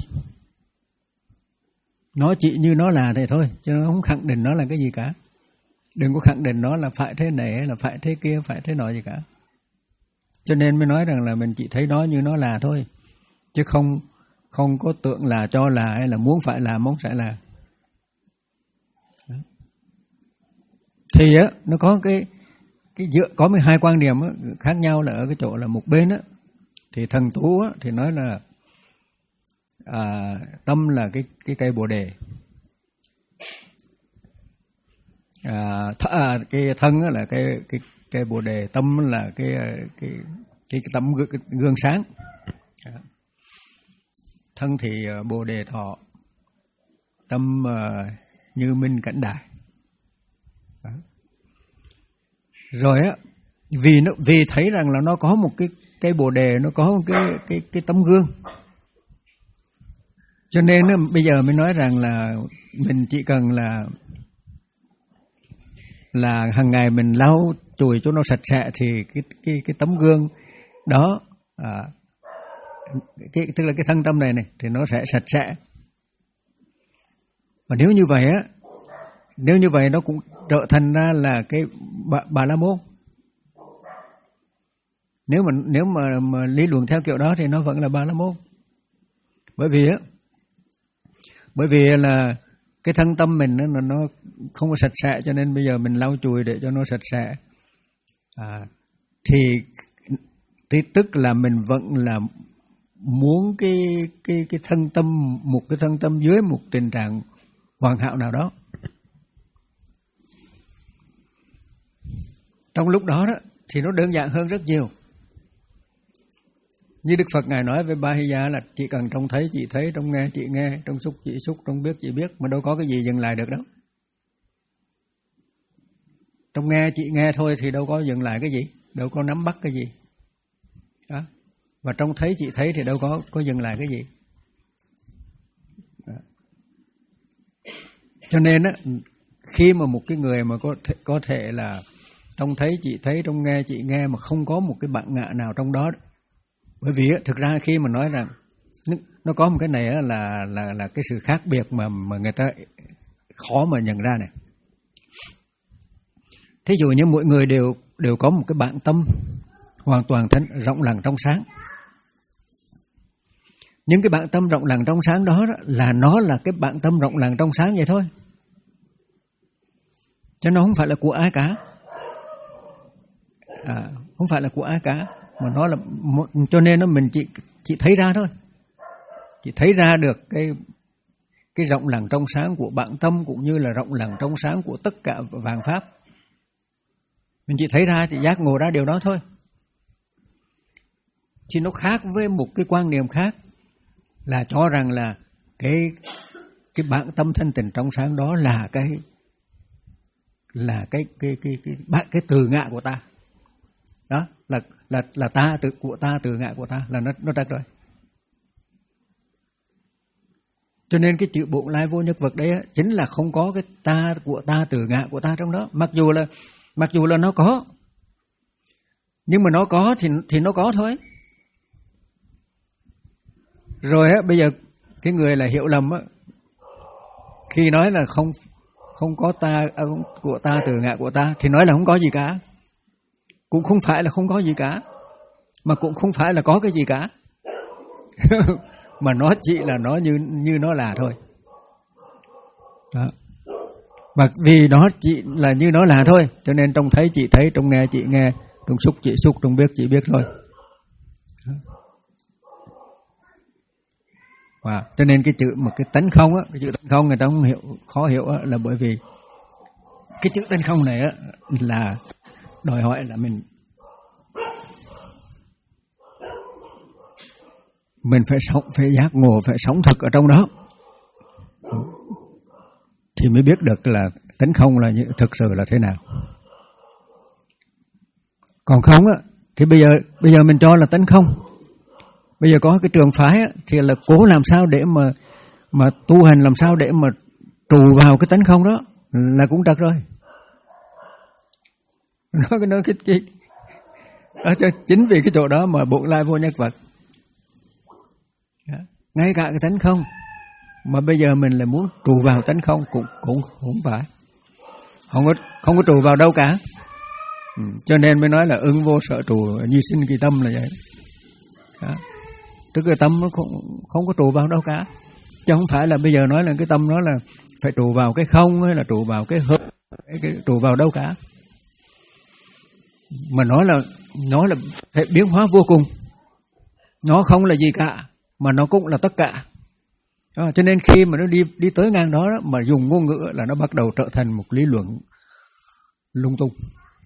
Nó chỉ như nó là thế thôi, chứ nó không khẳng định nó là cái gì cả. Đừng có khẳng định nó là phải thế này hay là phải thế kia, phải thế nọ gì cả. Cho nên mới nói rằng là mình chỉ thấy nó như nó là thôi, chứ không không có tưởng là cho là hay là muốn phải là muốn phải là. Đó. Thì á nó có cái cái giữa có mười hai quan điểm á, khác nhau là ở cái chỗ là một bên á thì thần tú á thì nói là à, tâm là cái cái cây bồ đề. À, th- à, cái thân là cái cái cái bồ đề, tâm là cái cái cái, cái tấm gương, cái gương sáng. À. Thân thì bồ đề thọ, tâm uh, như minh cảnh đại. Đó. Rồi á, vì nó vì thấy rằng là nó có một cái cái bồ đề, nó có một cái cái cái tấm gương, cho nên á, bây giờ mới nói rằng là mình chỉ cần là là hàng ngày mình lau chùi cho nó sạch sẽ thì cái cái cái tấm gương đó à, cái tức là cái thân tâm này này thì nó sẽ sạch sẽ. Và nếu như vậy á, nếu như vậy nó cũng trở thành ra là cái bà, bà la môn. Nếu mà nếu mà, mà lý luận theo kiểu đó thì nó vẫn là Ba La Môn. Bởi vì á, bởi vì là cái thân tâm mình nó, nó không có sạch sẽ, cho nên bây giờ mình lau chùi để cho nó sạch sẽ. À, thì, thì tức là mình vẫn là muốn cái cái cái thân tâm, một cái thân tâm dưới một tình trạng hoàn hảo nào đó. Trong lúc đó đó thì nó đơn giản hơn rất nhiều. Như Đức Phật Ngài nói với Ba Hy Gia là chỉ cần trông thấy chị thấy, trông nghe chị nghe, trông xúc chị xúc, trông biết chị biết, mà đâu có cái gì dừng lại được đâu. Trông nghe chị nghe thôi thì đâu có dừng lại cái gì, đâu có nắm bắt cái gì. Đó. Và trông thấy chị thấy thì đâu có có dừng lại cái gì. Đó. Cho nên á, khi mà một cái người mà có thể, có thể là trông thấy chị thấy, trông nghe chị nghe mà không có một cái bản ngã nào trong đó. Bởi vì á, thực ra khi mà nói rằng nó có một cái này á, là là là cái sự khác biệt mà mà người ta khó mà nhận ra này. Thí dụ như mỗi người đều đều có một cái bản tâm hoàn toàn thân rộng lặng trong sáng. Nhưng cái bản tâm rộng lặng trong sáng đó, đó là nó là cái bản tâm rộng lặng trong sáng vậy thôi. Chứ nó không phải là của ai cả. À, không phải là của ai cả, mà nó là một, cho nên nó mình chỉ chỉ thấy ra thôi. Chỉ thấy ra được cái cái rộng lặng trong sáng của bản tâm, cũng như là rộng lặng trong sáng của tất cả vạn pháp. Mình chỉ thấy ra, chỉ giác ngộ ra điều đó thôi. Thì nó khác với một cái quan niệm khác, là cho rằng là cái cái bản tâm thanh tịnh trong sáng đó là cái là cái cái cái cái cái, cái từ ngã của ta. Đó là là là ta từ của ta, từ ngã của ta, là nó nó trật rồi. Cho nên cái chữ Bổn Lai Vô Nhất Vật đấy á, chính là không có cái ta của ta, từ ngã của ta trong đó. Mặc dù là mặc dù là nó có, nhưng mà nó có thì thì nó có thôi. Rồi á, bây giờ cái người là hiểu lầm á, khi nói là không không có ta của ta, từ ngã của ta, thì nói là không có gì cả. Cũng không phải là không có gì cả, mà cũng không phải là có cái gì cả. Mà nó chỉ là nó như như nó là thôi. Đó. Và vì nó chỉ là như nó là thôi, cho nên trông thấy chị thấy, trông nghe chị nghe, trông xúc chị xúc, trông biết chị biết thôi. Đó. Wow. Cho nên cái chữ một cái tánh không á, cái chữ tánh không người ta không hiểu, khó hiểu á, là bởi vì cái chữ tánh không này á là đòi hỏi là mình mình phải sống, phải giác ngộ, phải sống thực ở trong đó, thì mới biết được là tánh không là thực sự là thế nào. Còn không á thì bây giờ bây giờ mình cho là tánh không. Bây giờ có cái trường phái á, thì là cố làm sao để mà mà tu hành, làm sao để mà trụ vào cái tánh không đó, là cũng trật rồi. Nó cái nó cái cái đó, cho chính vì cái chỗ đó mà Bổn Lai Vô Nhất Vật. Ngay cả cái tánh không mà bây giờ mình là muốn trụ vào tánh không cũng cũng không phải, không có không có trụ vào đâu cả. Ừ, cho nên mới nói là ưng vô sở trụ, như sinh kỳ tâm là vậy. Đó. Tức là tâm nó không không có trụ vào đâu cả, chứ không phải là bây giờ nói là cái tâm nó là phải trụ vào cái không, hay là trụ vào cái hơi, cái, cái trụ vào đâu cả. Mà nói là nói là phải biến hóa vô cùng. Nó không là gì cả, mà nó cũng là tất cả. Đó, cho nên khi mà nó đi đi tới ngang đó, đó mà dùng ngôn ngữ là nó bắt đầu trở thành một lý luận lung tung.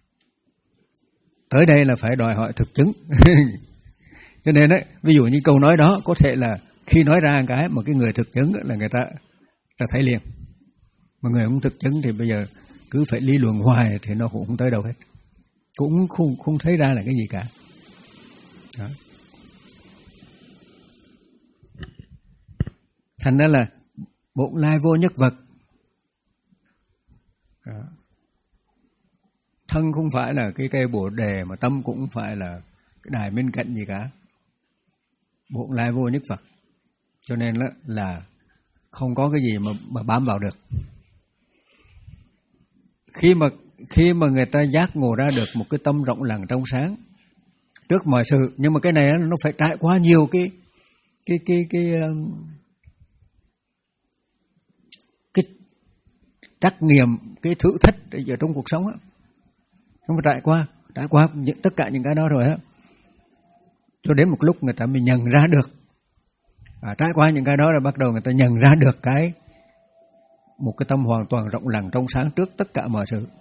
Tới đây là phải đòi hỏi thực chứng. Cho nên đấy, ví dụ như câu nói đó có thể là khi nói ra cái mà cái người thực chứng là người ta ta thấy liền. Mà người không thực chứng thì bây giờ cứ phải lý luận hoài thì nó cũng không tới đâu hết. Cũng không không thấy ra là cái gì cả. Đó. Thành ra là Bổn Lai Vô Nhất Vật. Đó. Thân không phải là cái cây bồ đề, mà tâm cũng không phải là cái đài bên cạnh gì cả. Bổn Lai Vô Nhất Vật. Cho nên là, là không có cái gì mà, mà bám vào được. Khi mà khi mà người ta giác ngộ ra được một cái tâm rộng lặng trong sáng, trước mọi sự. Nhưng mà cái này nó phải trải qua nhiều cái cái cái cái cái trắc nghiệm, cái thử thách ở trong cuộc sống á, không phải trải qua trải qua những, tất cả những cái đó rồi á, cho đến một lúc người ta mới nhận ra được. À, trải qua những cái đó rồi bắt đầu người ta nhận ra được cái một cái tâm hoàn toàn rộng lặng trong sáng trước tất cả mọi sự.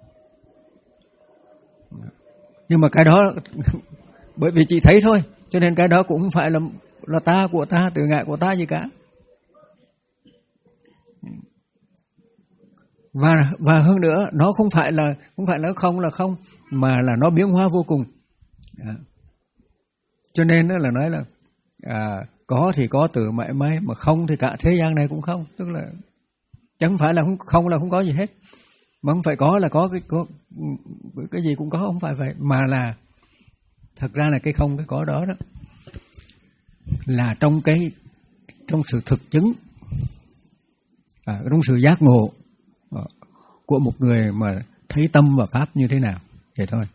Nhưng mà cái đó bởi vì chỉ thấy thôi, cho nên cái đó cũng không phải là là ta, của ta, tự ngại của ta gì cả. Và và hơn nữa, nó không phải là không phải là không là không, mà là nó biến hóa vô cùng. À. Cho nên đó là nói là à, có thì có từ mãi mãi, mà không thì cả thế gian này cũng không. Tức là chẳng phải là không, không là không có gì hết, mà không phải có là có cái có cái gì cũng có, không phải vậy, mà là thật ra là cái không cái có đó đó là trong cái trong sự thực chứng, à, trong sự giác ngộ của một người mà thấy tâm và pháp như thế nào, vậy thôi.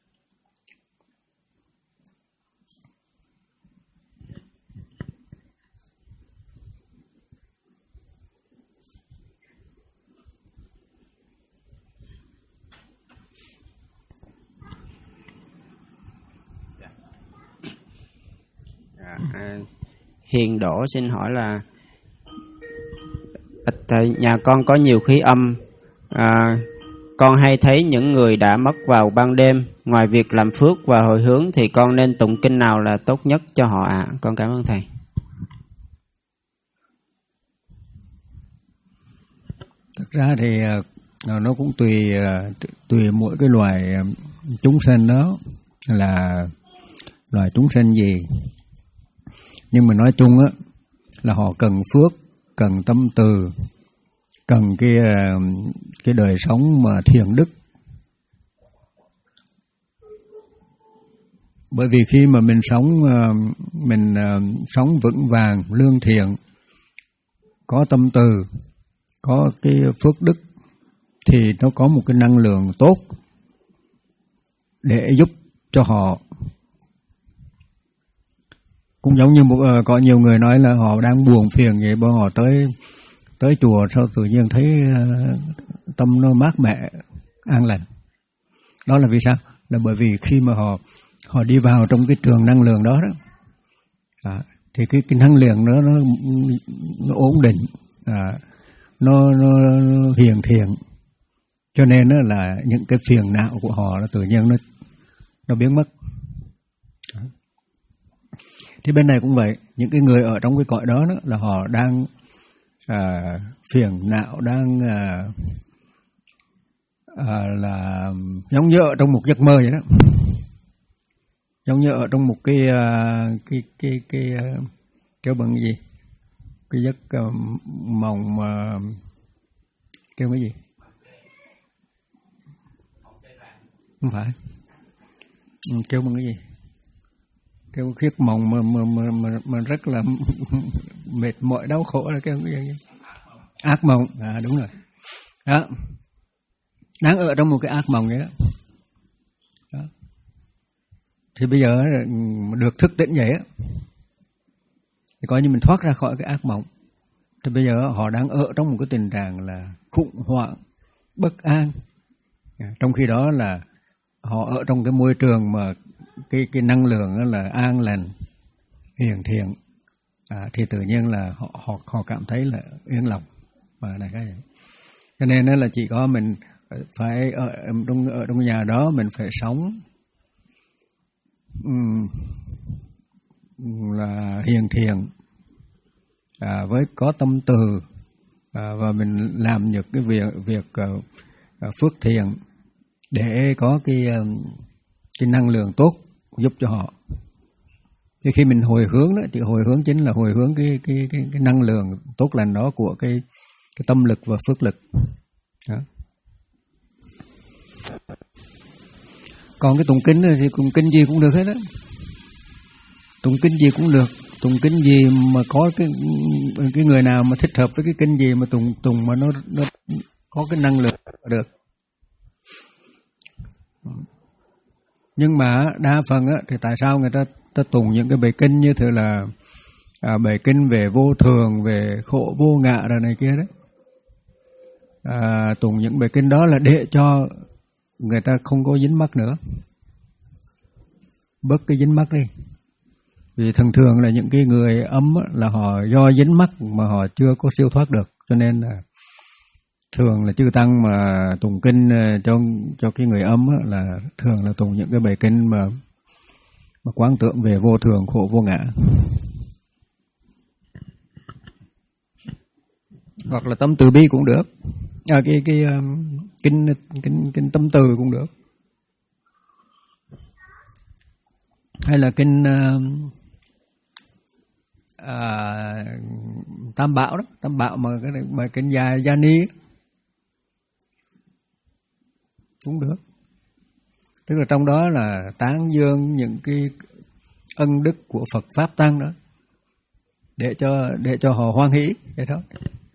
À, Hiền Đỗ xin hỏi là thầy, nhà con có nhiều khí âm, à, con hay thấy những người đã mất vào ban đêm. Ngoài việc làm phước và hồi hướng thì con nên tụng kinh nào là tốt nhất cho họ ạ? À? Con cảm ơn thầy. Thực ra thì nó cũng tùy tùy mỗi cái loài chúng sinh đó là loài chúng sinh gì. Nhưng mà nói chung á là họ cần phước, cần tâm từ, cần cái cái đời sống mà thiện đức. Bởi vì khi mà mình sống mình sống vững vàng, lương thiện, có tâm từ, có cái phước đức thì nó có một cái năng lượng tốt để giúp cho họ. Cũng giống như một, uh, có nhiều người nói là họ đang buồn phiền vậy, bọn họ tới tới chùa sao tự nhiên thấy uh, tâm nó mát mẻ, an lành. Đó là vì sao? Là bởi vì khi mà họ họ đi vào trong cái trường năng lượng đó đó, à, thì cái cái năng lượng đó nó nó ổn định, à, nó, nó nó hiền thiện, cho nên đó là những cái phiền não của họ nó tự nhiên nó nó biến mất. Thì bên này cũng vậy, những cái người ở trong cái cõi đó, đó là họ đang à, phiền não, đang à, à, là giống như ở trong một giấc mơ vậy đó, giống như ở trong một cái à, cái cái cái kêu bằng cái gì, cái giấc uh, mộng mà kêu cái gì, không phải kêu bằng cái gì, kêu khiết mộng mà mà mà mà, mà rất là mệt mỏi đau khổ là kêu cái gì, ác mộng. À đúng rồi đó, đang ở trong một cái ác mộng vậy đó. Đó thì bây giờ được thức tỉnh vậy á thì coi như mình thoát ra khỏi cái ác mộng. Thì bây giờ họ đang ở trong một cái tình trạng là khủng hoảng, bất an, trong khi đó là họ ở trong cái môi trường mà cái cái năng lượng là an lành, hiền thiện, à, thì tự nhiên là họ họ họ cảm thấy là yên lòng và là cái vậy. Cho nên là chỉ có mình phải ở trong ở trong nhà đó mình phải sống um, là hiền thiện, à, với có tâm từ, à, và mình làm những cái việc việc uh, phước thiện để có cái uh, cái năng lượng tốt giúp cho họ. Thì khi mình hồi hướng đó, thì hồi hướng chính là hồi hướng cái cái cái, cái năng lượng tốt lành đó của cái cái tâm lực và phước lực. Đó. Còn cái tụng kinh thì tụng kinh gì cũng được hết á. Tụng kinh gì cũng được, tụng kinh gì mà có cái cái người nào mà thích hợp với cái kinh gì mà tụng tụng mà nó nó có cái năng lượng được. Nhưng mà đa phần á, thì tại sao người ta, ta tụng những cái bài kinh như thế là à, bài kinh về vô thường, về khổ vô ngã rồi này kia đấy, à, tụng những bài kinh đó là để cho người ta không có dính mắc nữa, bớt cái dính mắc đi. Vì thường thường là những cái người ấm là họ do dính mắc mà họ chưa có siêu thoát được, cho nên là thường là chư tăng mà tụng kinh cho cho cái người ấm là thường là tụng những cái bài kinh mà mà quán tưởng về vô thường, khổ vô ngã, hoặc là tâm từ bi cũng được, à, cái cái um, kinh kinh kinh tâm từ cũng được, hay là kinh uh, à, Tam Bảo đó, Tam Bảo mà cái bài kinh gia gia ni cũng được. Tức là trong đó là tán dương những cái ân đức của Phật Pháp Tăng đó, để cho để cho họ hoan hỷ vậy thôi.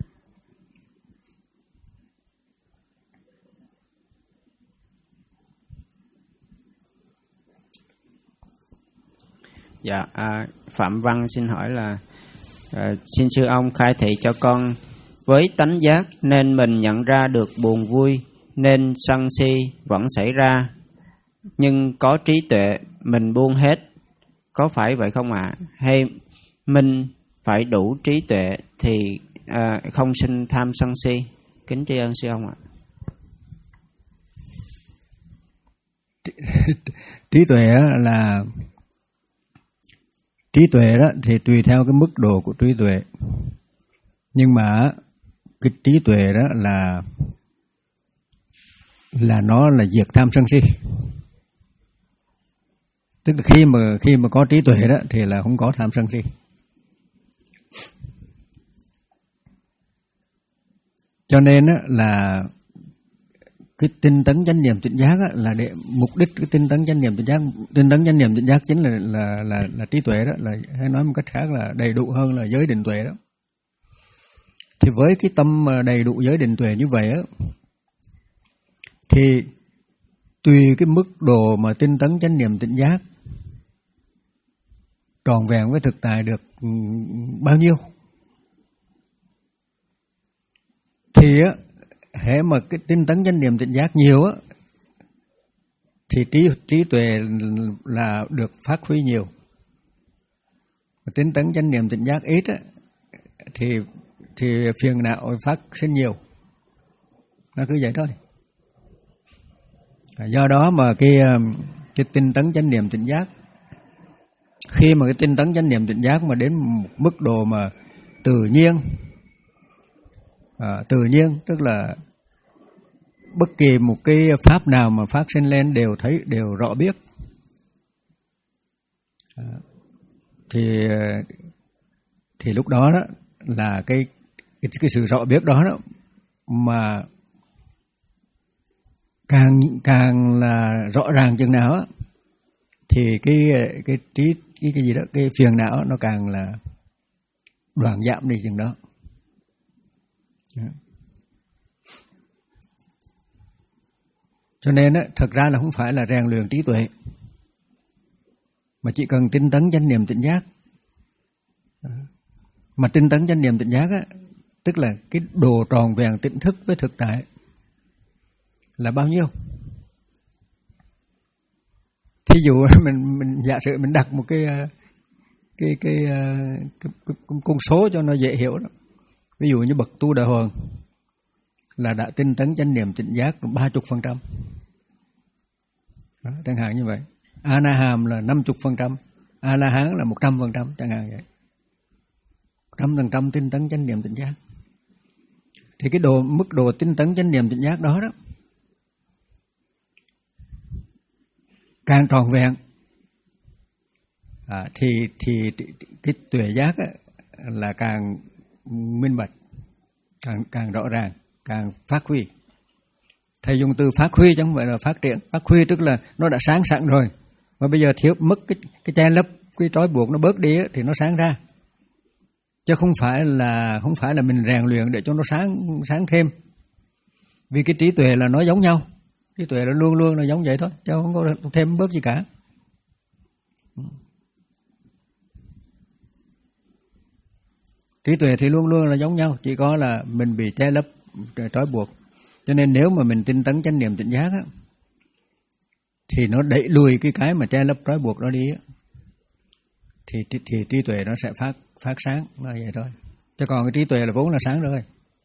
Dạ, à, Phạm Văn xin hỏi là à, xin sư ông khai thị cho con, với tánh giác nên mình nhận ra được buồn vui nên sân si vẫn xảy ra, nhưng có trí tuệ mình buông hết, có phải vậy không ạ? À? Hay mình phải đủ trí tuệ thì à, không sinh tham sân si? Kính tri ân sư ông ạ. Trí tuệ là trí tuệ đó thì tùy theo cái mức độ của trí tuệ, nhưng mà cái trí tuệ đó là là nó là diệt tham sân si. Tức là khi mà khi mà có trí tuệ đó thì là không có tham sân si. Cho nên đó là cái tinh tấn chánh niệm tỉnh giác á, là để mục đích cái tinh tấn chánh niệm tỉnh giác, tinh tấn chánh niệm tỉnh giác chính là là là là trí tuệ đó, là hay nói một cách khác là đầy đủ hơn là giới định tuệ đó. Thì với cái tâm đầy đủ giới định tuệ như vậy á, thì tùy cái mức độ mà tinh tấn chánh niệm tỉnh giác tròn vẹn với thực tại được bao nhiêu, thì á hễ mà cái tinh tấn chánh niệm tỉnh giác nhiều á, thì trí trí tuệ là được phát huy nhiều. Tinh tấn chánh niệm tỉnh giác ít á, thì thì phiền não phát sinh nhiều. Nó cứ vậy thôi. Do đó mà cái cái tinh tấn chánh niệm tỉnh giác, khi mà cái tinh tấn chánh niệm tỉnh giác mà đến một mức độ mà tự nhiên, à, tự nhiên tức là bất kỳ một cái pháp nào mà phát sinh lên đều thấy, đều rõ biết, à, thì thì lúc đó đó là cái cái, cái sự rõ biết đó đó mà càng càng là rõ ràng chừng nào á, thì cái cái trí cái cái gì đó, cái phiền não nó càng là đoạn giảm đi chừng đó. Cho nên á, thật ra là không phải là rèn luyện trí tuệ, mà chỉ cần tinh tấn chánh niệm tỉnh giác. Mà tinh tấn chánh niệm tỉnh giác á, tức là cái độ tròn vẹn tỉnh thức với thực tại là bao nhiêu. Thí dụ mình mình giả sử mình đặt một cái cái cái, cái, cái, cái con số cho nó dễ hiểu đó. Ví dụ như bậc tu Đà Hoàng là đã tinh tấn chánh niệm tỉnh giác ba mươi phần trăm, chẳng hạn như vậy. A Na Hàm là năm mươi phần trăm, A La Hán là một trăm phần trăm, chẳng hạn vậy. Trăm phần trăm tinh tấn chánh niệm tỉnh giác. Thì cái độ mức độ tinh tấn chánh niệm tỉnh giác đó đó càng tròn vẹn, à, thì thì cái tuệ giác á, là càng minh bạch, càng càng rõ ràng, càng phát huy. Thầy dùng từ phát huy chứ không phải là phát triển. Phát huy tức là nó đã sáng sẵn rồi, mà bây giờ thiếu mất cái cái che lấp, cái trói buộc nó bớt đi á, thì nó sáng ra. Chứ không phải là không phải là mình rèn luyện để cho nó sáng sáng thêm. Vì cái trí tuệ là nó giống nhau, Trí tuệ là luôn luôn là giống vậy thôi, chứ không có thêm bớt gì cả. Trí tuệ thì luôn luôn là giống nhau, chỉ có là mình bị che lấp, trói buộc. Cho nên nếu mà mình tinh tấn chánh niệm tỉnh giác á, thì nó đẩy lùi cái cái mà che lấp trói buộc đó đi á, thì, thì, thì trí tuệ nó sẽ phát phát sáng, là vậy thôi. Chứ còn cái trí tuệ là vốn là sáng rồi.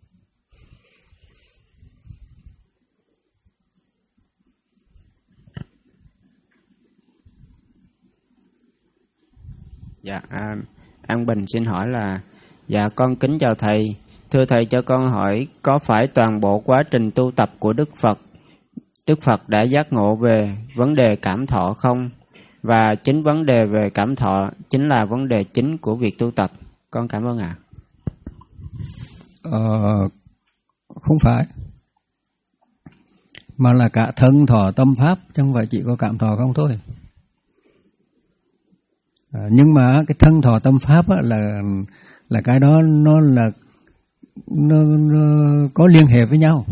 Dạ, à, An Bình xin hỏi là, dạ con kính chào thầy, thưa thầy cho con hỏi có phải toàn bộ quá trình tu tập của Đức Phật, Đức Phật đã giác ngộ về vấn đề cảm thọ không? Và chính vấn đề về cảm thọ chính là vấn đề chính của việc tu tập. Con cảm ơn ạ. À. Ờ, không phải, mà là cả thân thọ tâm pháp, chứ không phải chỉ có cảm thọ không thôi. À, nhưng mà cái thân thọ tâm pháp á, là là cái đó nó là nó, nó có liên hệ với nhau.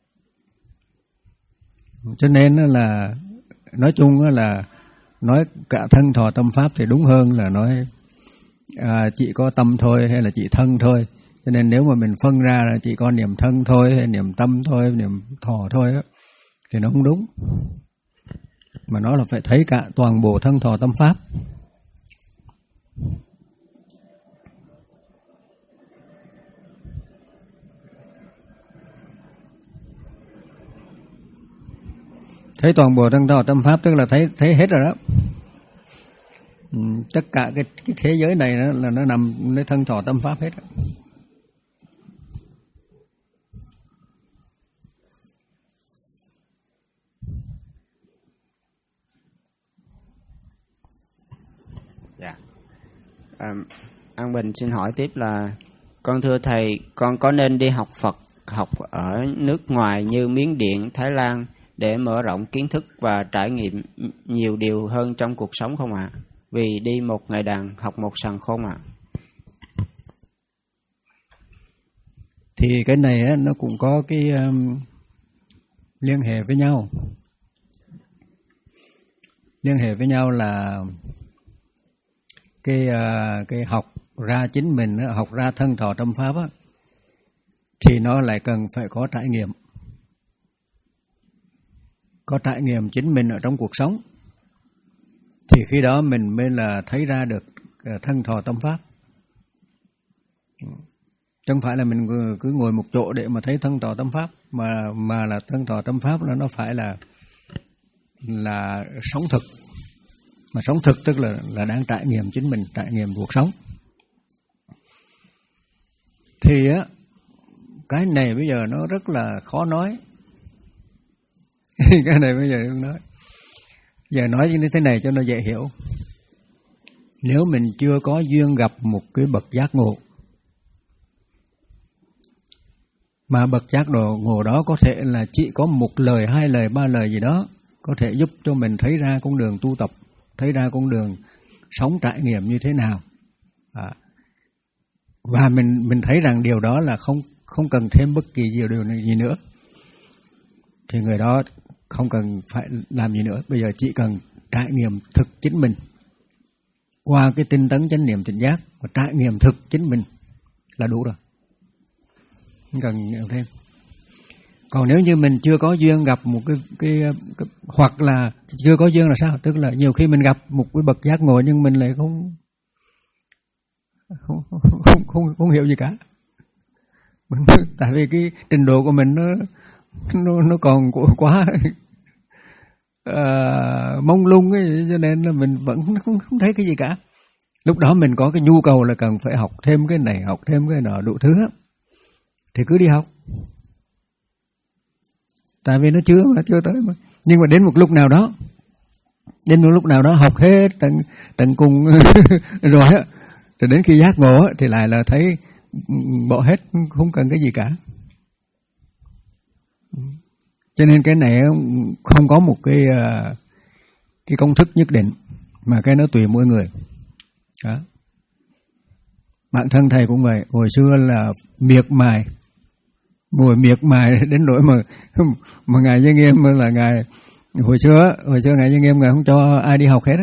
Cho nên là nói chung là nói cả thân thọ tâm pháp thì đúng hơn là nói à, chỉ có tâm thôi hay là chỉ thân thôi. Cho nên nếu mà mình phân ra là chỉ có niệm thân thôi hay niệm tâm thôi, niệm thọ thôi á, thì nó không đúng. Mà nó là phải thấy cả toàn bộ thân thọ tâm pháp. Thấy toàn bộ thân thọ tâm pháp tức là thấy thấy hết rồi đó. Ừ, tất cả cái, cái thế giới này đó là nó nằmในthân thọ tâm pháp hết đó. Dạ. À, An Bình xin hỏi tiếp là, con thưa thầy, con có nên đi học Phật học ở nước ngoài như Miến Điện, Thái Lan để mở rộng kiến thức và trải nghiệm nhiều điều hơn trong cuộc sống không ạ? À? Vì đi một ngày đàn học một sàng khôn ạ. À? Thì cái này á, nó cũng có cái um, liên hệ với nhau. Liên hệ với nhau là cái uh, cái học ra chính mình, học ra thân thọ tâm pháp á, thì nó lại cần phải có trải nghiệm. Có trải nghiệm chính mình ở trong cuộc sống, thì khi đó mình mới là thấy ra được thân thọ tâm pháp. Chứ không phải là mình cứ ngồi một chỗ để mà thấy thân thọ tâm pháp, mà mà là thân thọ tâm pháp là nó phải là là sống thực. Mà sống thực tức là là đang trải nghiệm chính mình, trải nghiệm cuộc sống. Thì á, cái này bây giờ nó rất là khó nói. Cái này bây giờ không nói. Giờ nói như thế này cho nó dễ hiểu. Nếu mình chưa có duyên gặp một cái bậc giác ngộ, mà bậc giác ngộ đó có thể là chỉ có một lời, hai lời, ba lời gì đó, có thể giúp cho mình thấy ra con đường tu tập, thấy ra con đường sống trải nghiệm như thế nào. À, và mình mình thấy rằng điều đó là không không cần thêm bất kỳ điều điều gì nữa, thì người đó không cần phải làm gì nữa. Bây giờ chỉ cần trải nghiệm thực chính mình qua cái tinh tấn chánh niệm tỉnh giác, và trải nghiệm thực chính mình là đủ rồi, không cần thêm. Còn nếu như mình chưa có duyên gặp một cái, cái, cái hoặc là chưa có duyên là sao? Tức là nhiều khi mình gặp một cái bậc giác ngộ nhưng mình lại không không không không, không, không hiểu gì cả. Mình, tại vì cái trình độ của mình nó nó, nó còn quá uh, mông lung ấy, cho nên là mình vẫn không, không thấy cái gì cả. Lúc đó mình có cái nhu cầu là cần phải học thêm cái này, học thêm cái nọ đủ thứ á, thì cứ đi học. Tại vì nó chưa mà, chưa tới mà. Nhưng mà đến một lúc nào đó, đến một lúc nào đó học hết tận tận cùng rồi á, rồi đến khi giác ngộ á, thì lại là thấy bỏ hết, không cần cái gì cả. Cho nên cái này không có một cái cái công thức nhất định, mà cái nó tùy mỗi người. Đó. Bản thân thầy cũng vậy, hồi xưa là miệt mài ngồi miệt mài đến nỗi mà mà ngài Giới Nghiêm là ngài hồi xưa hồi xưa ngài Giới Nghiêm ngài không cho ai đi học hết á,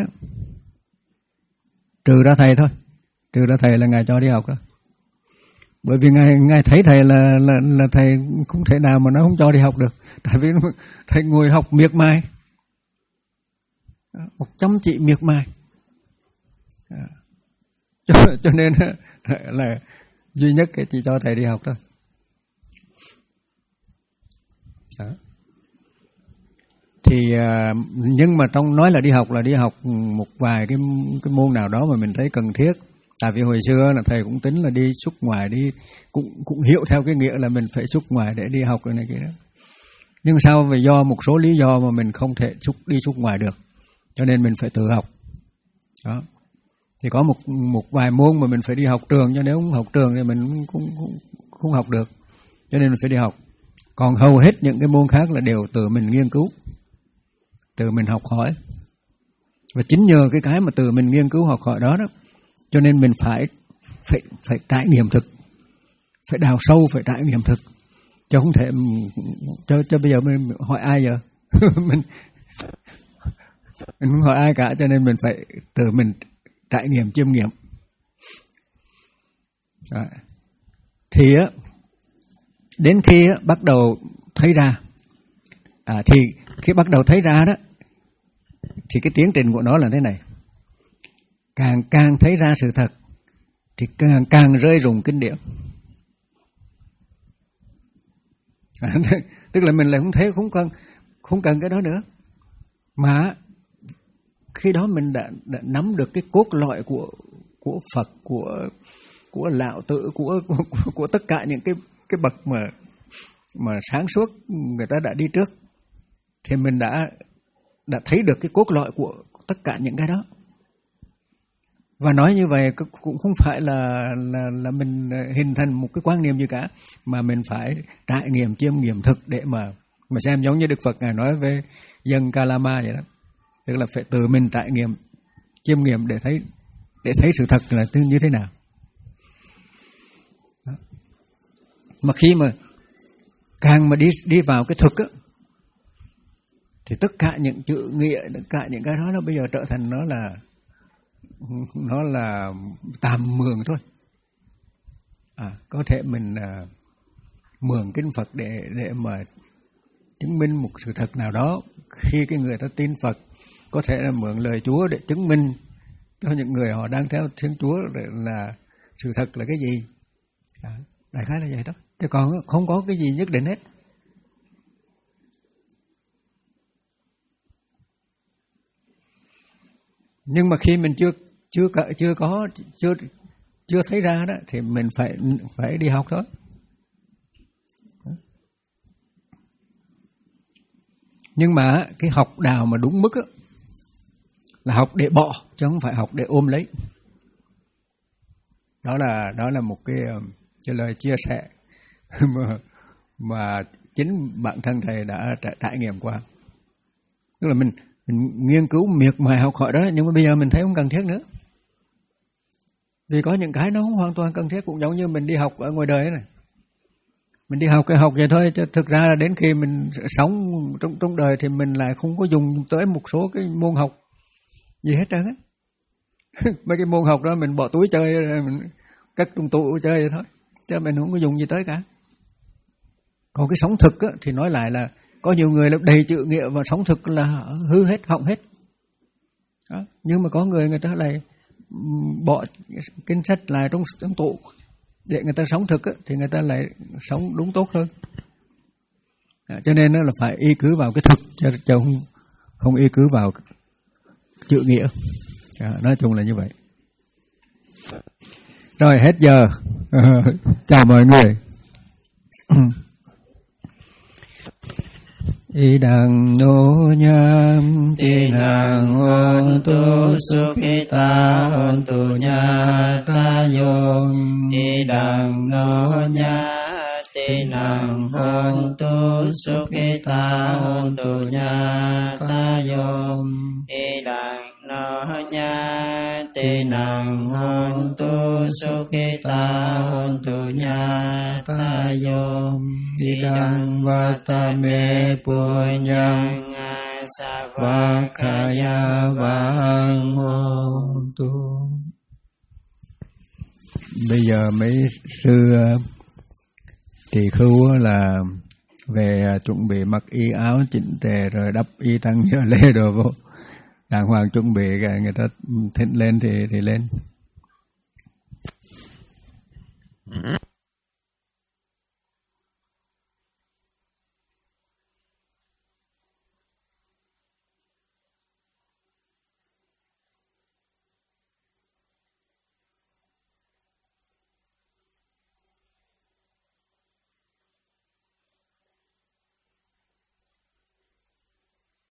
trừ ra thầy thôi, trừ ra thầy là ngài cho đi học đó. Bởi vì ngài ngài thấy thầy là là là thầy không thể nào mà nó không cho đi học được, tại vì thầy ngồi học miệt mài, một chăm chỉ miệt mài, cho cho nên là duy nhất cái chỉ cho thầy đi học thôi. Đó. Thì nhưng mà trong nói là đi học là đi học một vài cái cái môn nào đó mà mình thấy cần thiết. Tại vì hồi xưa là thầy cũng tính là đi xuất ngoài, đi cũng cũng hiểu theo cái nghĩa là mình phải xuất ngoài để đi học rồi này kia đó. Nhưng sao vì do một số lý do mà mình không thể xuất đi xuất ngoài được, cho nên mình phải tự học. Đó. Thì có một một vài môn mà mình phải đi học trường, cho nếu không học trường thì mình cũng không, không học được, cho nên mình phải đi học. Còn hầu hết những cái môn khác là đều tự mình nghiên cứu, tự mình học hỏi. Và chính nhờ cái cái mà tự mình nghiên cứu học hỏi đó đó, cho nên mình phải phải phải trải nghiệm thực, phải đào sâu, phải trải nghiệm thực, chứ không thể cho cho bây giờ mình hỏi ai giờ mình mình không hỏi ai cả, cho nên mình phải tự mình trải nghiệm chiêm nghiệm. Đó. Thì á đến khi á, bắt đầu thấy ra à, thì khi bắt đầu thấy ra đó thì cái tiến trình của nó là thế này: càng càng thấy ra sự thật thì càng càng rơi rụng kinh điển. À, tức là mình lại không thấy, không cần không cần cái đó nữa, mà khi đó mình đã, đã nắm được cái cốt lõi của của Phật, của của Lão Tử, của của, của, của tất cả những cái cái bậc mà mà sáng suốt người ta đã đi trước, thì mình đã đã thấy được cái cốt lõi của tất cả những cái đó. Và nói như vậy cũng không phải là là là mình hình thành một cái quan niệm gì cả, mà mình phải trải nghiệm chiêm nghiệm thực để mà mà xem, giống như Đức Phật ngài nói về dân Kalama vậy đó, tức là phải tự mình trải nghiệm chiêm nghiệm để thấy để thấy sự thật là như thế nào. Đó. Mà khi mà càng mà đi đi vào cái thực á, thì tất cả những chữ nghĩa, tất cả những cái đó nó bây giờ trở thành nó là nó là tạm mường thôi. À, có thể mình à, mường kinh Phật để để mà chứng minh một sự thật nào đó. Khi cái người ta tin Phật, có thể là mượn lời Chúa để chứng minh cho những người họ đang theo Thiên Chúa là sự thật là cái gì. À, đại khái là vậy đó. Chứ còn không có cái gì nhất định hết. Nhưng mà khi mình chưa chưa chưa có chưa chưa thấy ra đó thì mình phải phải đi học thôi. Nhưng mà cái học đạo mà đúng mức á, là học để bỏ chứ không phải học để ôm lấy. Đó là đó là một cái, cái lời chia sẻ mà mà chính bản thân thầy đã trải, trải nghiệm qua. Tức là mình mình nghiên cứu miệt mài học hỏi đó, nhưng mà bây giờ mình thấy không cần thiết nữa. Vì có những cái nó không hoàn toàn cần thiết, cũng giống như mình đi học ở ngoài đời này. Mình đi học cái học vậy thôi, chứ thực ra là đến khi mình sống trong trong đời thì mình lại không có dùng tới một số cái môn học gì hết trơn á. Mấy cái môn học đó mình bỏ túi chơi, mình cất trong tủ chơi vậy thôi, chứ mình không có dùng gì tới cả. Còn cái sống thực á, thì nói lại là có nhiều người là đầy chữ nghĩa và sống thực là hư hết, hỏng hết. Đó. Nhưng mà có người người ta lại bỏ kinh sách lại trong, trong tủ để người ta sống thực á, thì người ta lại sống đúng tốt hơn. À, cho nên là phải y cứ vào cái thực, chứ không, không y cứ vào chữ nghĩa. À, nói chung là như vậy. Rồi hết giờ. À, chào mọi người. Y đằng nô nham ti nàng hôn tu sukhita hôn tu nha ta yom. Y đằng nô nha ti nàng hôn tu sukhita hôn tu nha ta yom. Y đằng nô nha tê năng hôn tu sukhita hôn tu nha ta yom idang vatame punyang savakaya vang hôn tu. Bây giờ mấy sư tỳ khưu là về chuẩn bị mặc y áo chỉnh tề rồi đắp y tăng nhớ lê đồ vô đàng hoàng chuẩn bị, người ta thích lên thì thì lên.